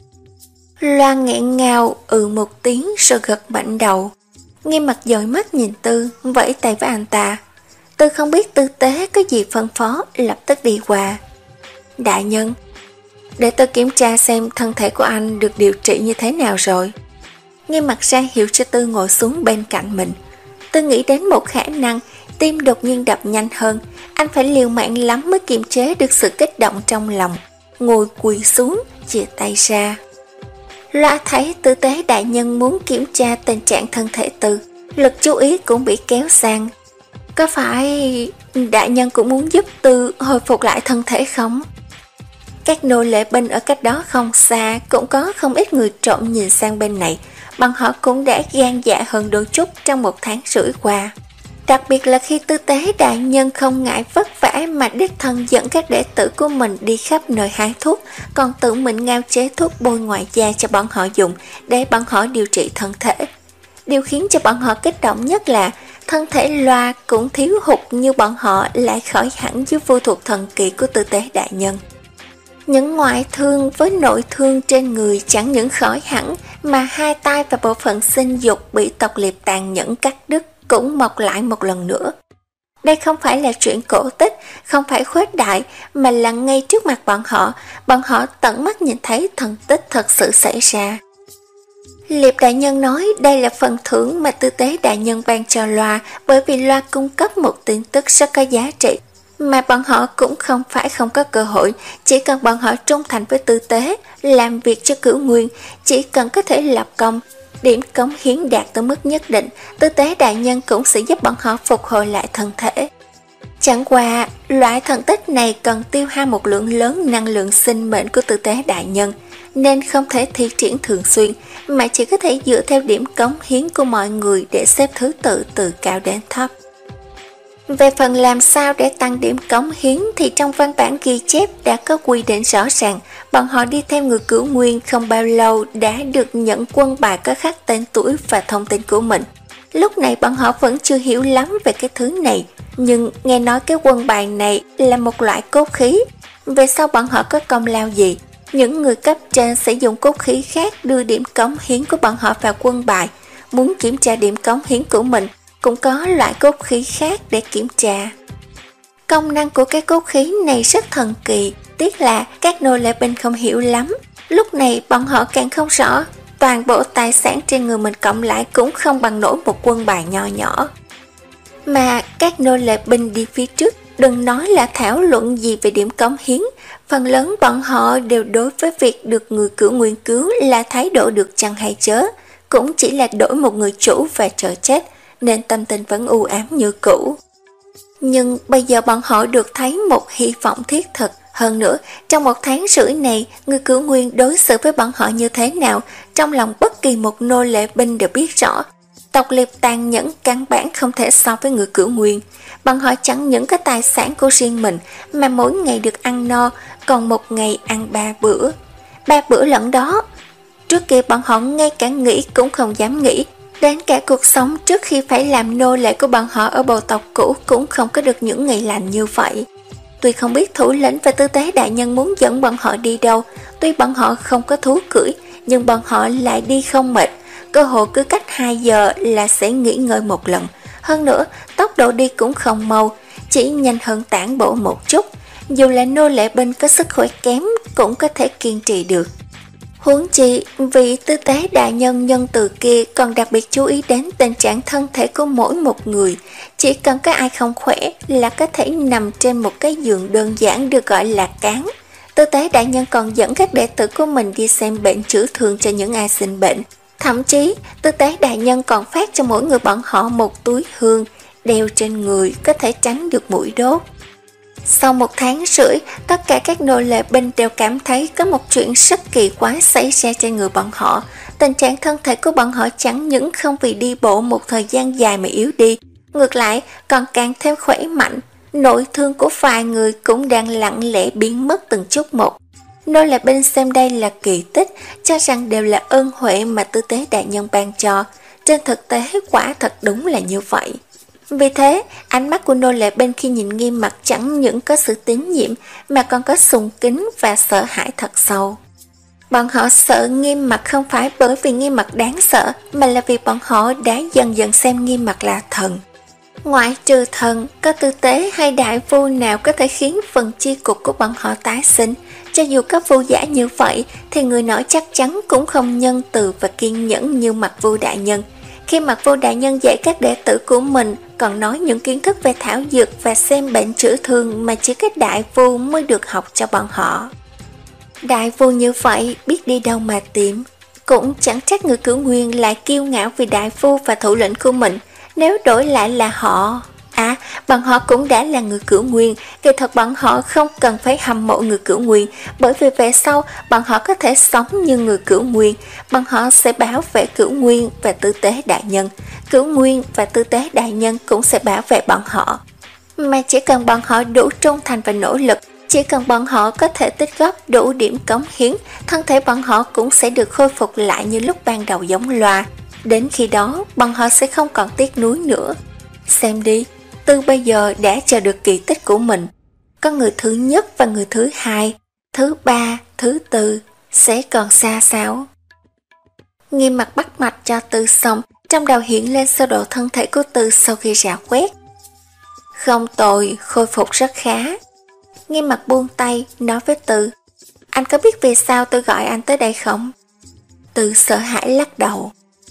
Loa nghẹn ngào ừ một tiếng rồi gật mạnh đầu. Nghiêm Mặt dõi mắt nhìn Tư, vẫy tay với anh ta. Tư không biết tư tế có gì phân phó, lập tức đi qua. Đại nhân, để tôi kiểm tra xem thân thể của anh được điều trị như thế nào rồi. Nghiêm Mặt ra hiệu cho Tư ngồi xuống bên cạnh mình. Tư nghĩ đến một khả năng, tim đột nhiên đập nhanh hơn. Anh phải liều mạng lắm mới kiềm chế được sự kích động trong lòng. Ngồi quỳ xuống, chia tay ra. Loa thấy tư tế đại nhân muốn kiểm tra tình trạng thân thể Tư, lực chú ý cũng bị kéo sang. Có phải đại nhân cũng muốn giúp Tư hồi phục lại thân thể không? Các nô lệ binh ở cách đó không xa cũng có không ít người trộm nhìn sang bên này, bọn họ cũng đã gan dạ hơn đôi chút trong một tháng rưỡi qua. Đặc biệt là khi tư tế đại nhân không ngại vất vả mà đích thân dẫn các đệ tử của mình đi khắp nơi hái thuốc, còn tự mình ngao chế thuốc bôi ngoài da cho bọn họ dùng để bọn họ điều trị thân thể. Điều khiến cho bọn họ kích động nhất là thân thể Loa cũng thiếu hụt như bọn họ lại khỏi hẳn dưới vô thuộc thần kỳ của tư tế đại nhân. Những ngoại thương với nội thương trên người chẳng những khỏi hẳn mà hai tay và bộ phận sinh dục bị tộc liệp tàn nhẫn cắt đứt cũng mọc lại một lần nữa. Đây không phải là chuyện cổ tích, không phải khuếch đại, mà là ngay trước mặt bọn họ, bọn họ tận mắt nhìn thấy thần tích thật sự xảy ra. Liệp đại nhân nói đây là phần thưởng mà Tư Tế đại nhân ban cho Loa, bởi vì Loa cung cấp một tin tức rất có giá trị, mà bọn họ cũng không phải không có cơ hội. Chỉ cần bọn họ trung thành với Tư Tế, làm việc cho Cửu Nguyên, chỉ cần có thể lập công, điểm cống hiến đạt tới mức nhất định, Tư Tế đại nhân cũng sẽ giúp bọn họ phục hồi lại thân thể. Chẳng qua, loại thần tích này cần tiêu hao một lượng lớn năng lượng sinh mệnh của Tư Tế đại nhân, nên không thể thi triển thường xuyên, mà chỉ có thể dựa theo điểm cống hiến của mọi người để xếp thứ tự từ cao đến thấp. Về phần làm sao để tăng điểm cống hiến thì trong văn bản ghi chép đã có quy định rõ ràng. Bọn họ đi theo người Cửu Nguyên không bao lâu đã được nhận quân bài có khắc tên tuổi và thông tin của mình. Lúc này bọn họ vẫn chưa hiểu lắm về cái thứ này, nhưng nghe nói cái quân bài này là một loại cốt khí. Về sau bọn họ có công lao gì, những người cấp trên sẽ dùng cốt khí khác đưa điểm cống hiến của bọn họ vào quân bài. Muốn kiểm tra điểm cống hiến của mình cũng có loại cốt khí khác để kiểm tra. Công năng của cái cốt khí này rất thần kỳ, tiếc là các nô lệ binh không hiểu lắm. Lúc này bọn họ càng không rõ, toàn bộ tài sản trên người mình cộng lại cũng không bằng nổi một quân bài nho nhỏ. Mà các nô lệ binh đi phía trước, đừng nói là thảo luận gì về điểm cống hiến, phần lớn bọn họ đều đối với việc được người Cửu Nguyên cứu là thái độ được chăng hay chớ, cũng chỉ là đổi một người chủ và chờ chết, nên tâm tình vẫn u ám như cũ. Nhưng bây giờ bọn họ được thấy một hy vọng thiết thực. Hơn nữa, trong một tháng rưỡi này, người Cửu Nguyên đối xử với bọn họ như thế nào, trong lòng bất kỳ một nô lệ binh đều biết rõ. Tộc Liệp tàn nhẫn căn bản không thể so với người Cửu Nguyên. Bọn họ chẳng những có tài sản của riêng mình, mà mỗi ngày được ăn no, còn một ngày ăn ba bữa. Ba bữa lẫn đó. Trước kia bọn họ ngay cả nghĩ cũng không dám nghĩ, đến cả cuộc sống trước khi phải làm nô lệ của bọn họ ở bộ tộc cũ cũng không có được những ngày lành như vậy. Tuy không biết thủ lĩnh và Tư Tế đại nhân muốn dẫn bọn họ đi đâu, tuy bọn họ không có thú cưỡi, nhưng bọn họ lại đi không mệt, cơ hội cứ cách hai giờ là sẽ nghỉ ngơi một lần. Hơn nữa, tốc độ đi cũng không mau, chỉ nhanh hơn tản bộ một chút, dù là nô lệ binh có sức khỏe kém cũng có thể kiên trì được. Huống chi, vị Tư Tế đại nhân nhân từ kia còn đặc biệt chú ý đến tình trạng thân thể của mỗi một người. Chỉ cần có ai không khỏe là có thể nằm trên một cái giường đơn giản được gọi là cáng. Tư Tế đại nhân còn dẫn các đệ tử của mình đi xem bệnh chữa thương cho những ai sinh bệnh. Thậm chí, Tư Tế đại nhân còn phát cho mỗi người bọn họ một túi hương, đeo trên người có thể tránh được muỗi đốt. Sau một tháng rưỡi, tất cả các nô lệ binh đều cảm thấy có một chuyện rất kỳ quái xảy ra trên người bọn họ. Tình trạng thân thể của bọn họ chẳng những không vì đi bộ một thời gian dài mà yếu đi, ngược lại còn càng thêm khỏe mạnh. Nội thương của vài người cũng đang lặng lẽ biến mất từng chút một. Nô lệ binh xem đây là kỳ tích, cho rằng đều là ơn huệ mà Tư Tế đại nhân ban cho. Trên thực tế quả thật đúng là như vậy. Vì thế, ánh mắt của nô lệ bên khi nhìn Nghiêm Mặc chẳng những có sự tín nhiệm mà còn có sùng kính và sợ hãi thật sâu. Bọn họ sợ Nghiêm Mặc không phải bởi vì Nghiêm Mặc đáng sợ, mà là vì bọn họ đã dần dần xem Nghiêm Mặc là thần. Ngoại trừ thần, có tư tế hay đại phu nào có thể khiến phần chi cục của bọn họ tái sinh. Cho dù có phu giả như vậy, thì người nọ chắc chắn cũng không nhân từ và kiên nhẫn như Mặc Vu đại nhân. Khi Mặc Vu đại nhân dạy các đệ tử của mình, còn nói những kiến thức về thảo dược và xem bệnh chữa thương mà chỉ có đại phu mới được học cho bọn họ. Đại phu như vậy biết đi đâu mà tìm. Cũng chẳng trách người Cửu Nguyên lại kiêu ngạo vì đại phu và thủ lĩnh của mình. Nếu đổi lại là họ, à, bọn họ cũng đã là người Cửu Nguyên. Kỳ thật bọn họ không cần phải hâm mộ người Cửu Nguyên, bởi vì về sau bọn họ có thể sống như người Cửu Nguyên. Bọn họ sẽ bảo vệ Cửu Nguyên và Tư Tế đại nhân. Cửu Nguyên và Tư Tế đại nhân cũng sẽ bảo vệ bọn họ. Mà chỉ cần bọn họ đủ trung thành và nỗ lực, chỉ cần bọn họ có thể tích góp đủ điểm cống hiến, thân thể bọn họ cũng sẽ được khôi phục lại như lúc ban đầu giống loa. Đến khi đó, bọn họ sẽ không còn tiếc nuối nữa. Xem đi, từ bây giờ đã chờ được kỳ tích của mình. Có người thứ nhất và người thứ hai, thứ ba, thứ tư, sẽ còn xa sao? Nghiêm Mặc bắt mạch cho Tư xong, trong đầu hiện lên sơ đồ thân thể của Tư sau khi rà quét. Không tồi, khôi phục rất khá. Nghiêm Mặc buông tay, nói với Tư, anh có biết vì sao tôi gọi anh tới đây không? Từ sợ hãi lắc đầu.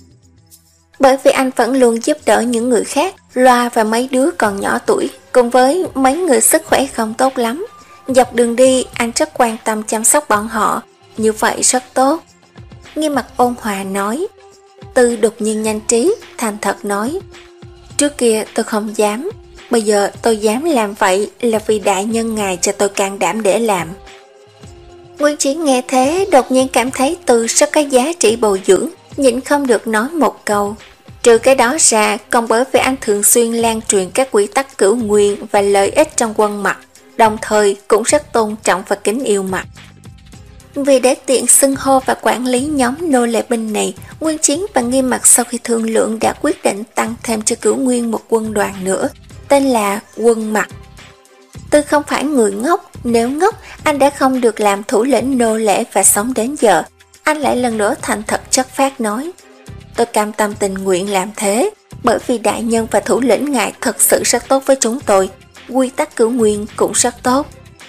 Bởi vì anh vẫn luôn giúp đỡ những người khác, Loa và mấy đứa còn nhỏ tuổi, cùng với mấy người sức khỏe không tốt lắm. Dọc đường đi, anh rất quan tâm chăm sóc bọn họ, như vậy rất tốt. Nghiêm mặt ôn hòa nói. Từ đột nhiên nhanh trí, thành thật nói. Trước kia tôi không dám, bây giờ tôi dám làm vậy là vì đại nhân ngài cho tôi can đảm để làm. Nguyên Chiến nghe thế đột nhiên cảm thấy Từ rất có giá trị bồi dưỡng, nhịn không được nói một câu. Trừ cái đó ra, còn bởi vì anh thường xuyên lan truyền các quy tắc cửu nguyên và lợi ích trong quân Mặt, đồng thời cũng rất tôn trọng và kính yêu Mặt. Vì để tiện xưng hô và quản lý nhóm nô lệ binh này, Nguyên Chiến và Nghiêm Mặt sau khi thương lượng đã quyết định tăng thêm cho cửu nguyên một quân đoàn nữa, tên là quân Mặt. Tư không phải người ngốc, nếu ngốc anh đã không được làm thủ lĩnh nô lệ và sống đến giờ. Anh lại lần nữa thành thật chất phác nói. Tôi cam tâm tình nguyện làm thế, bởi vì đại nhân và thủ lĩnh ngài thật sự rất tốt với chúng tôi, quy tắc cửu nguyên cũng rất tốt.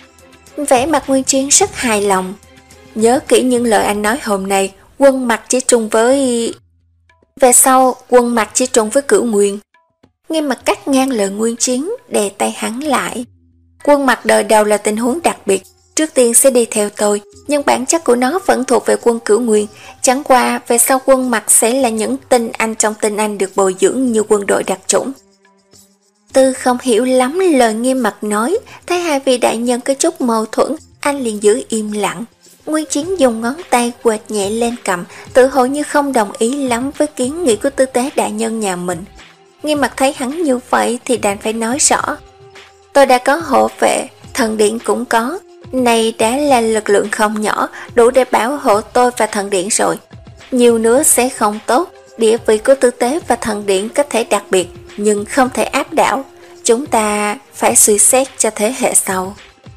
Vẻ mặt Nguyên Chiến rất hài lòng. Nhớ kỹ những lời anh nói hôm nay, quân Mặt chỉ trùng với... Về sau, quân Mặt chỉ trùng với cửu nguyên. Nghiêm Mặt cắt ngang lời Nguyên Chiến, đè tay hắn lại. Quân Mặt đời đầu là tình huống đặc biệt, trước tiên sẽ đi theo tôi, nhưng bản chất của nó vẫn thuộc về quân cửu nguyên. Chẳng qua về sau quân Mặt sẽ là những tinh anh trong tinh anh được bồi dưỡng như quân đội đặc chủng. Tư không hiểu lắm lời Nghiêm Mặt nói, thấy hai vị đại nhân có chút mâu thuẫn, anh liền giữ im lặng. Nguyên Chiến dùng ngón tay quệt nhẹ lên cầm, tự hồ như không đồng ý lắm với kiến nghị của tư tế đại nhân nhà mình. Nghiêm Mặt thấy hắn như vậy thì đành phải nói rõ. Tôi đã có hộ vệ, thần điện cũng có, này đã là lực lượng không nhỏ, đủ để bảo hộ tôi và thần điện rồi. Nhiều nữa sẽ không tốt, địa vị của tư tế và thần điện có thể đặc biệt, nhưng không thể áp đảo. Chúng ta phải suy xét cho thế hệ sau.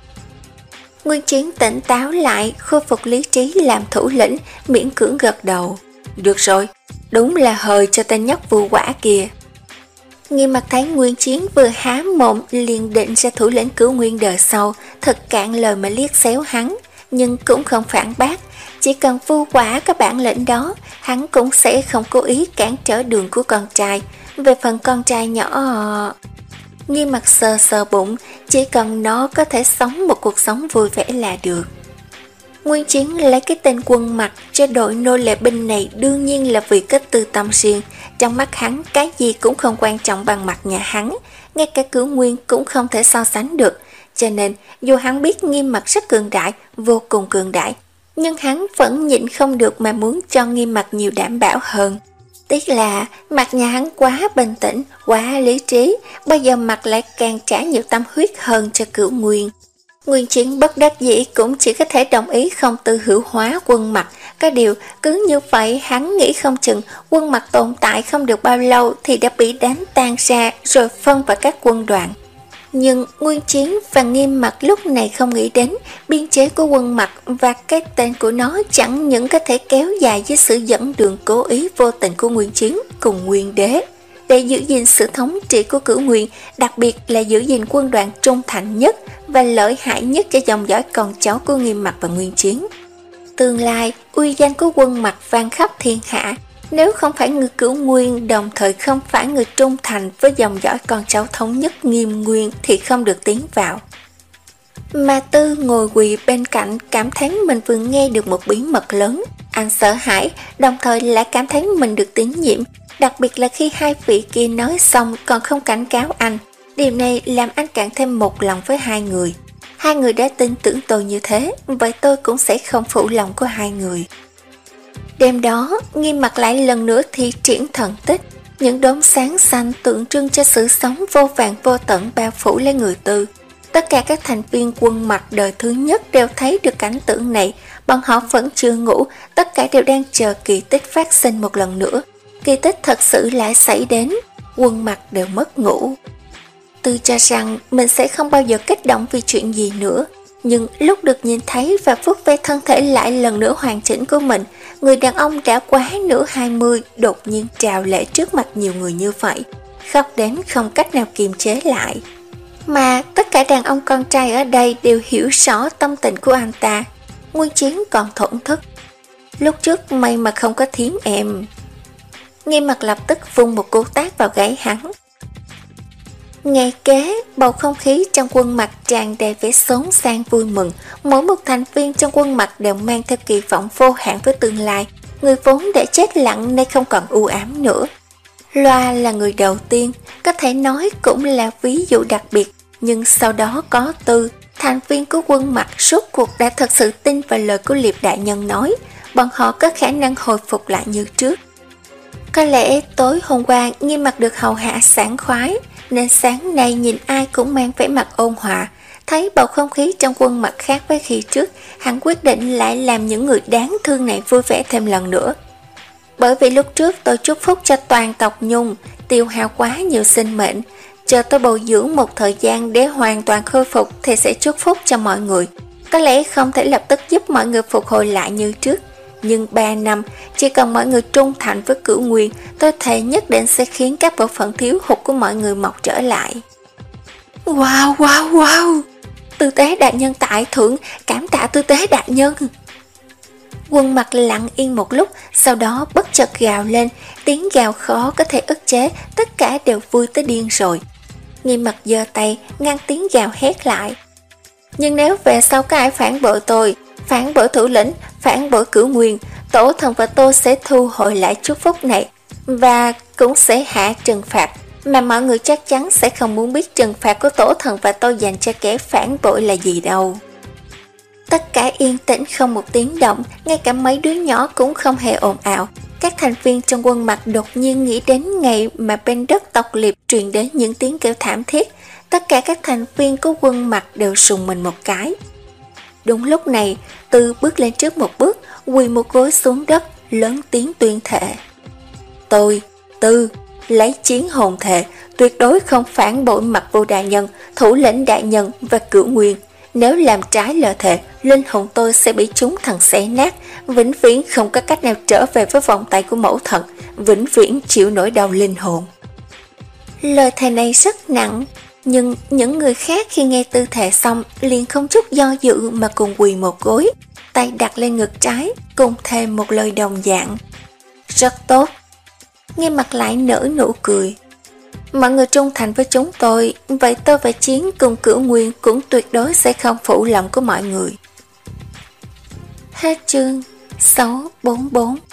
Nguyên Chiến tỉnh táo lại, khôi phục lý trí làm thủ lĩnh, miễn cưỡng gật đầu. Được rồi, đúng là hời cho tên nhóc vưu quả kìa. Nghiêm Mặt thấy Nguyên Chiến vừa há mồm liền định ra thủ lĩnh cửu nguyên đời sau, thật cạn lời mà liếc xéo hắn, nhưng cũng không phản bác. Chỉ cần vưu quả có bản lĩnh đó, hắn cũng sẽ không cố ý cản trở đường của con trai. Về phần con trai nhỏ... Nghiêm Mặt sờ sờ bụng, chỉ cần nó có thể sống một cuộc sống vui vẻ là được. Nguyên Chiến lấy cái tên quân Mặt cho đội nô lệ binh này đương nhiên là vì kết tư tâm riêng. Trong mắt hắn, cái gì cũng không quan trọng bằng mặt nhà hắn, ngay cả cửu nguyên cũng không thể so sánh được. Cho nên, dù hắn biết Nghiêm Mặt rất cường đại, vô cùng cường đại, nhưng hắn vẫn nhịn không được mà muốn cho Nghiêm Mặt nhiều đảm bảo hơn. Tiếc là mặt nhà hắn quá bình tĩnh, quá lý trí, bây giờ mặt lại càng trả nhiều tâm huyết hơn cho cửu nguyên. Nguyên Chiến bất đắc dĩ cũng chỉ có thể đồng ý không tư hữu hóa quân Mặt. Cái điều cứ như vậy hắn nghĩ không chừng quân Mặt tồn tại không được bao lâu thì đã bị đánh tan ra rồi phân vào các quân đoàn. Nhưng Nguyên Chiến và Nghiêm Mặt lúc này không nghĩ đến biên chế của quân Mặt và cái tên của nó chẳng những có thể kéo dài với sự dẫn đường cố ý vô tình của Nguyên Chiến cùng Nguyên Đế. Để giữ gìn sự thống trị của cửu nguyên, đặc biệt là giữ gìn quân đoàn trung thành nhất và lợi hại nhất cho dòng dõi con cháu của Nghiêm Mặt và Nguyên Chiến. Tương lai, uy danh của quân Mặt vang khắp thiên hạ, nếu không phải người cửu nguyên đồng thời không phải người trung thành với dòng dõi con cháu thống nhất Nghiêm Nguyên thì không được tiến vào. Mà Tư ngồi quỳ bên cạnh cảm thấy mình vừa nghe được một bí mật lớn. Anh sợ hãi, đồng thời lại cảm thấy mình được tín nhiệm, đặc biệt là khi hai vị kia nói xong còn không cảnh cáo anh. Điều này làm anh càng thêm một lòng với hai người. Hai người đã tin tưởng tôi như thế, vậy tôi cũng sẽ không phụ lòng của hai người. Đêm đó, Nghiêm Mặt lại lần nữa thi triển thần tích. Những đốm sáng xanh tượng trưng cho sự sống vô vàn vô tận bao phủ lấy người Tư. Tất cả các thành viên quân Mặt đời thứ nhất đều thấy được cảnh tượng này. Bọn họ vẫn chưa ngủ, tất cả đều đang chờ kỳ tích phát sinh một lần nữa. Kỳ tích thật sự lại xảy đến, quân Mặt đều mất ngủ. Tư cho rằng mình sẽ không bao giờ kích động vì chuyện gì nữa, nhưng lúc được nhìn thấy và vuốt ve thân thể lại lần nữa hoàn chỉnh của mình, người đàn ông đã quá nửa hai mươi đột nhiên trào lệ trước mặt nhiều người như vậy, khóc đến không cách nào kiềm chế lại. Mà tất cả đàn ông con trai ở đây đều hiểu rõ tâm tình của anh ta. Nguyên Chiến còn thổn thức. lúc trước may mà không có thiếm em. Nghiêm Mặt lập tức vung một cú tát vào gáy hắn. Ngày kế, bầu không khí trong Quân Mặt tràn đầy vẻ xốn sang vui mừng. Mỗi một thành viên trong Quân Mặt đều mang theo kỳ vọng vô hạn với tương lai. Người vốn đã chết lặng nay không còn u ám nữa. Loa là người đầu tiên, có thể nói cũng là ví dụ đặc biệt. Nhưng sau đó có Tư, thành viên của Quân Mặt suốt cuộc đã thật sự tin vào lời của Liệp đại nhân nói. Bọn họ có khả năng hồi phục lại như trước. Có lẽ tối hôm qua Nghiêm Mặt được hầu hạ sảng khoái, nên sáng nay nhìn ai cũng mang vẻ mặt ôn hòa. Thấy bầu không khí trong Quân Mặt khác với khi trước, hắn quyết định lại làm những người đáng thương này vui vẻ thêm lần nữa. Bởi vì lúc trước tôi chúc phúc cho toàn tộc Nhung, tiêu hao quá nhiều sinh mệnh. Chờ tôi bồi dưỡng một thời gian để hoàn toàn khôi phục thì sẽ chúc phúc cho mọi người. Có lẽ không thể lập tức giúp mọi người phục hồi lại như trước, nhưng ba năm, chỉ cần mọi người trung thành với Cửu Nguyên, tôi thề nhất định sẽ khiến các bộ phận thiếu hụt của mọi người mọc trở lại. Wow, wow, wow! Tư tế đại nhân tại thượng, cảm tạ tư tế đại nhân! Quân Mặt lặng yên một lúc, sau đó bất chợt gào lên, tiếng gào khó có thể ức chế, tất cả đều vui tới điên rồi. Nghiêm Mặt giơ tay, ngăn tiếng gào hét lại. Nhưng nếu về sau có ai phản bội tôi, phản bội thủ lĩnh, phản bội Cửu Nguyên, tổ thần và tôi sẽ thu hồi lại chúc phúc này, và cũng sẽ hạ trừng phạt, mà mọi người chắc chắn sẽ không muốn biết trừng phạt của tổ thần và tôi dành cho kẻ phản bội là gì đâu. Tất cả yên tĩnh không một tiếng động, ngay cả mấy đứa nhỏ cũng không hề ồn ào. Các thành viên trong Quân Mặt đột nhiên nghĩ đến ngày mà bên đất tộc Liệp truyền đến những tiếng kêu thảm thiết. Tất cả các thành viên của Quân Mặt đều sùng mình một cái. Đúng lúc này, Tư bước lên trước một bước, quỳ một gối xuống đất, lớn tiếng tuyên thệ. Tôi, Tư, lấy chiến hồn thệ, tuyệt đối không phản bội Mặt Vô đại nhân, thủ lĩnh đại nhân và Cửu Nguyên. Nếu làm trái lời thề, linh hồn tôi sẽ bị chúng thần xé nát, vĩnh viễn không có cách nào trở về với vòng tay của mẫu thần, vĩnh viễn chịu nỗi đau linh hồn. Lời thề này rất nặng, nhưng những người khác khi nghe Tư thề xong liền không chút do dự mà cùng quỳ một gối, tay đặt lên ngực trái, cùng thêm một lời đồng dạng. Rất tốt. Nghiêm Mặt lại nở nụ cười. Mọi người trung thành với chúng tôi, vậy tôi và Chiến cùng Cửu Nguyên cũng tuyệt đối sẽ không phụ lòng của mọi người. Hết chương sáu bốn bốn.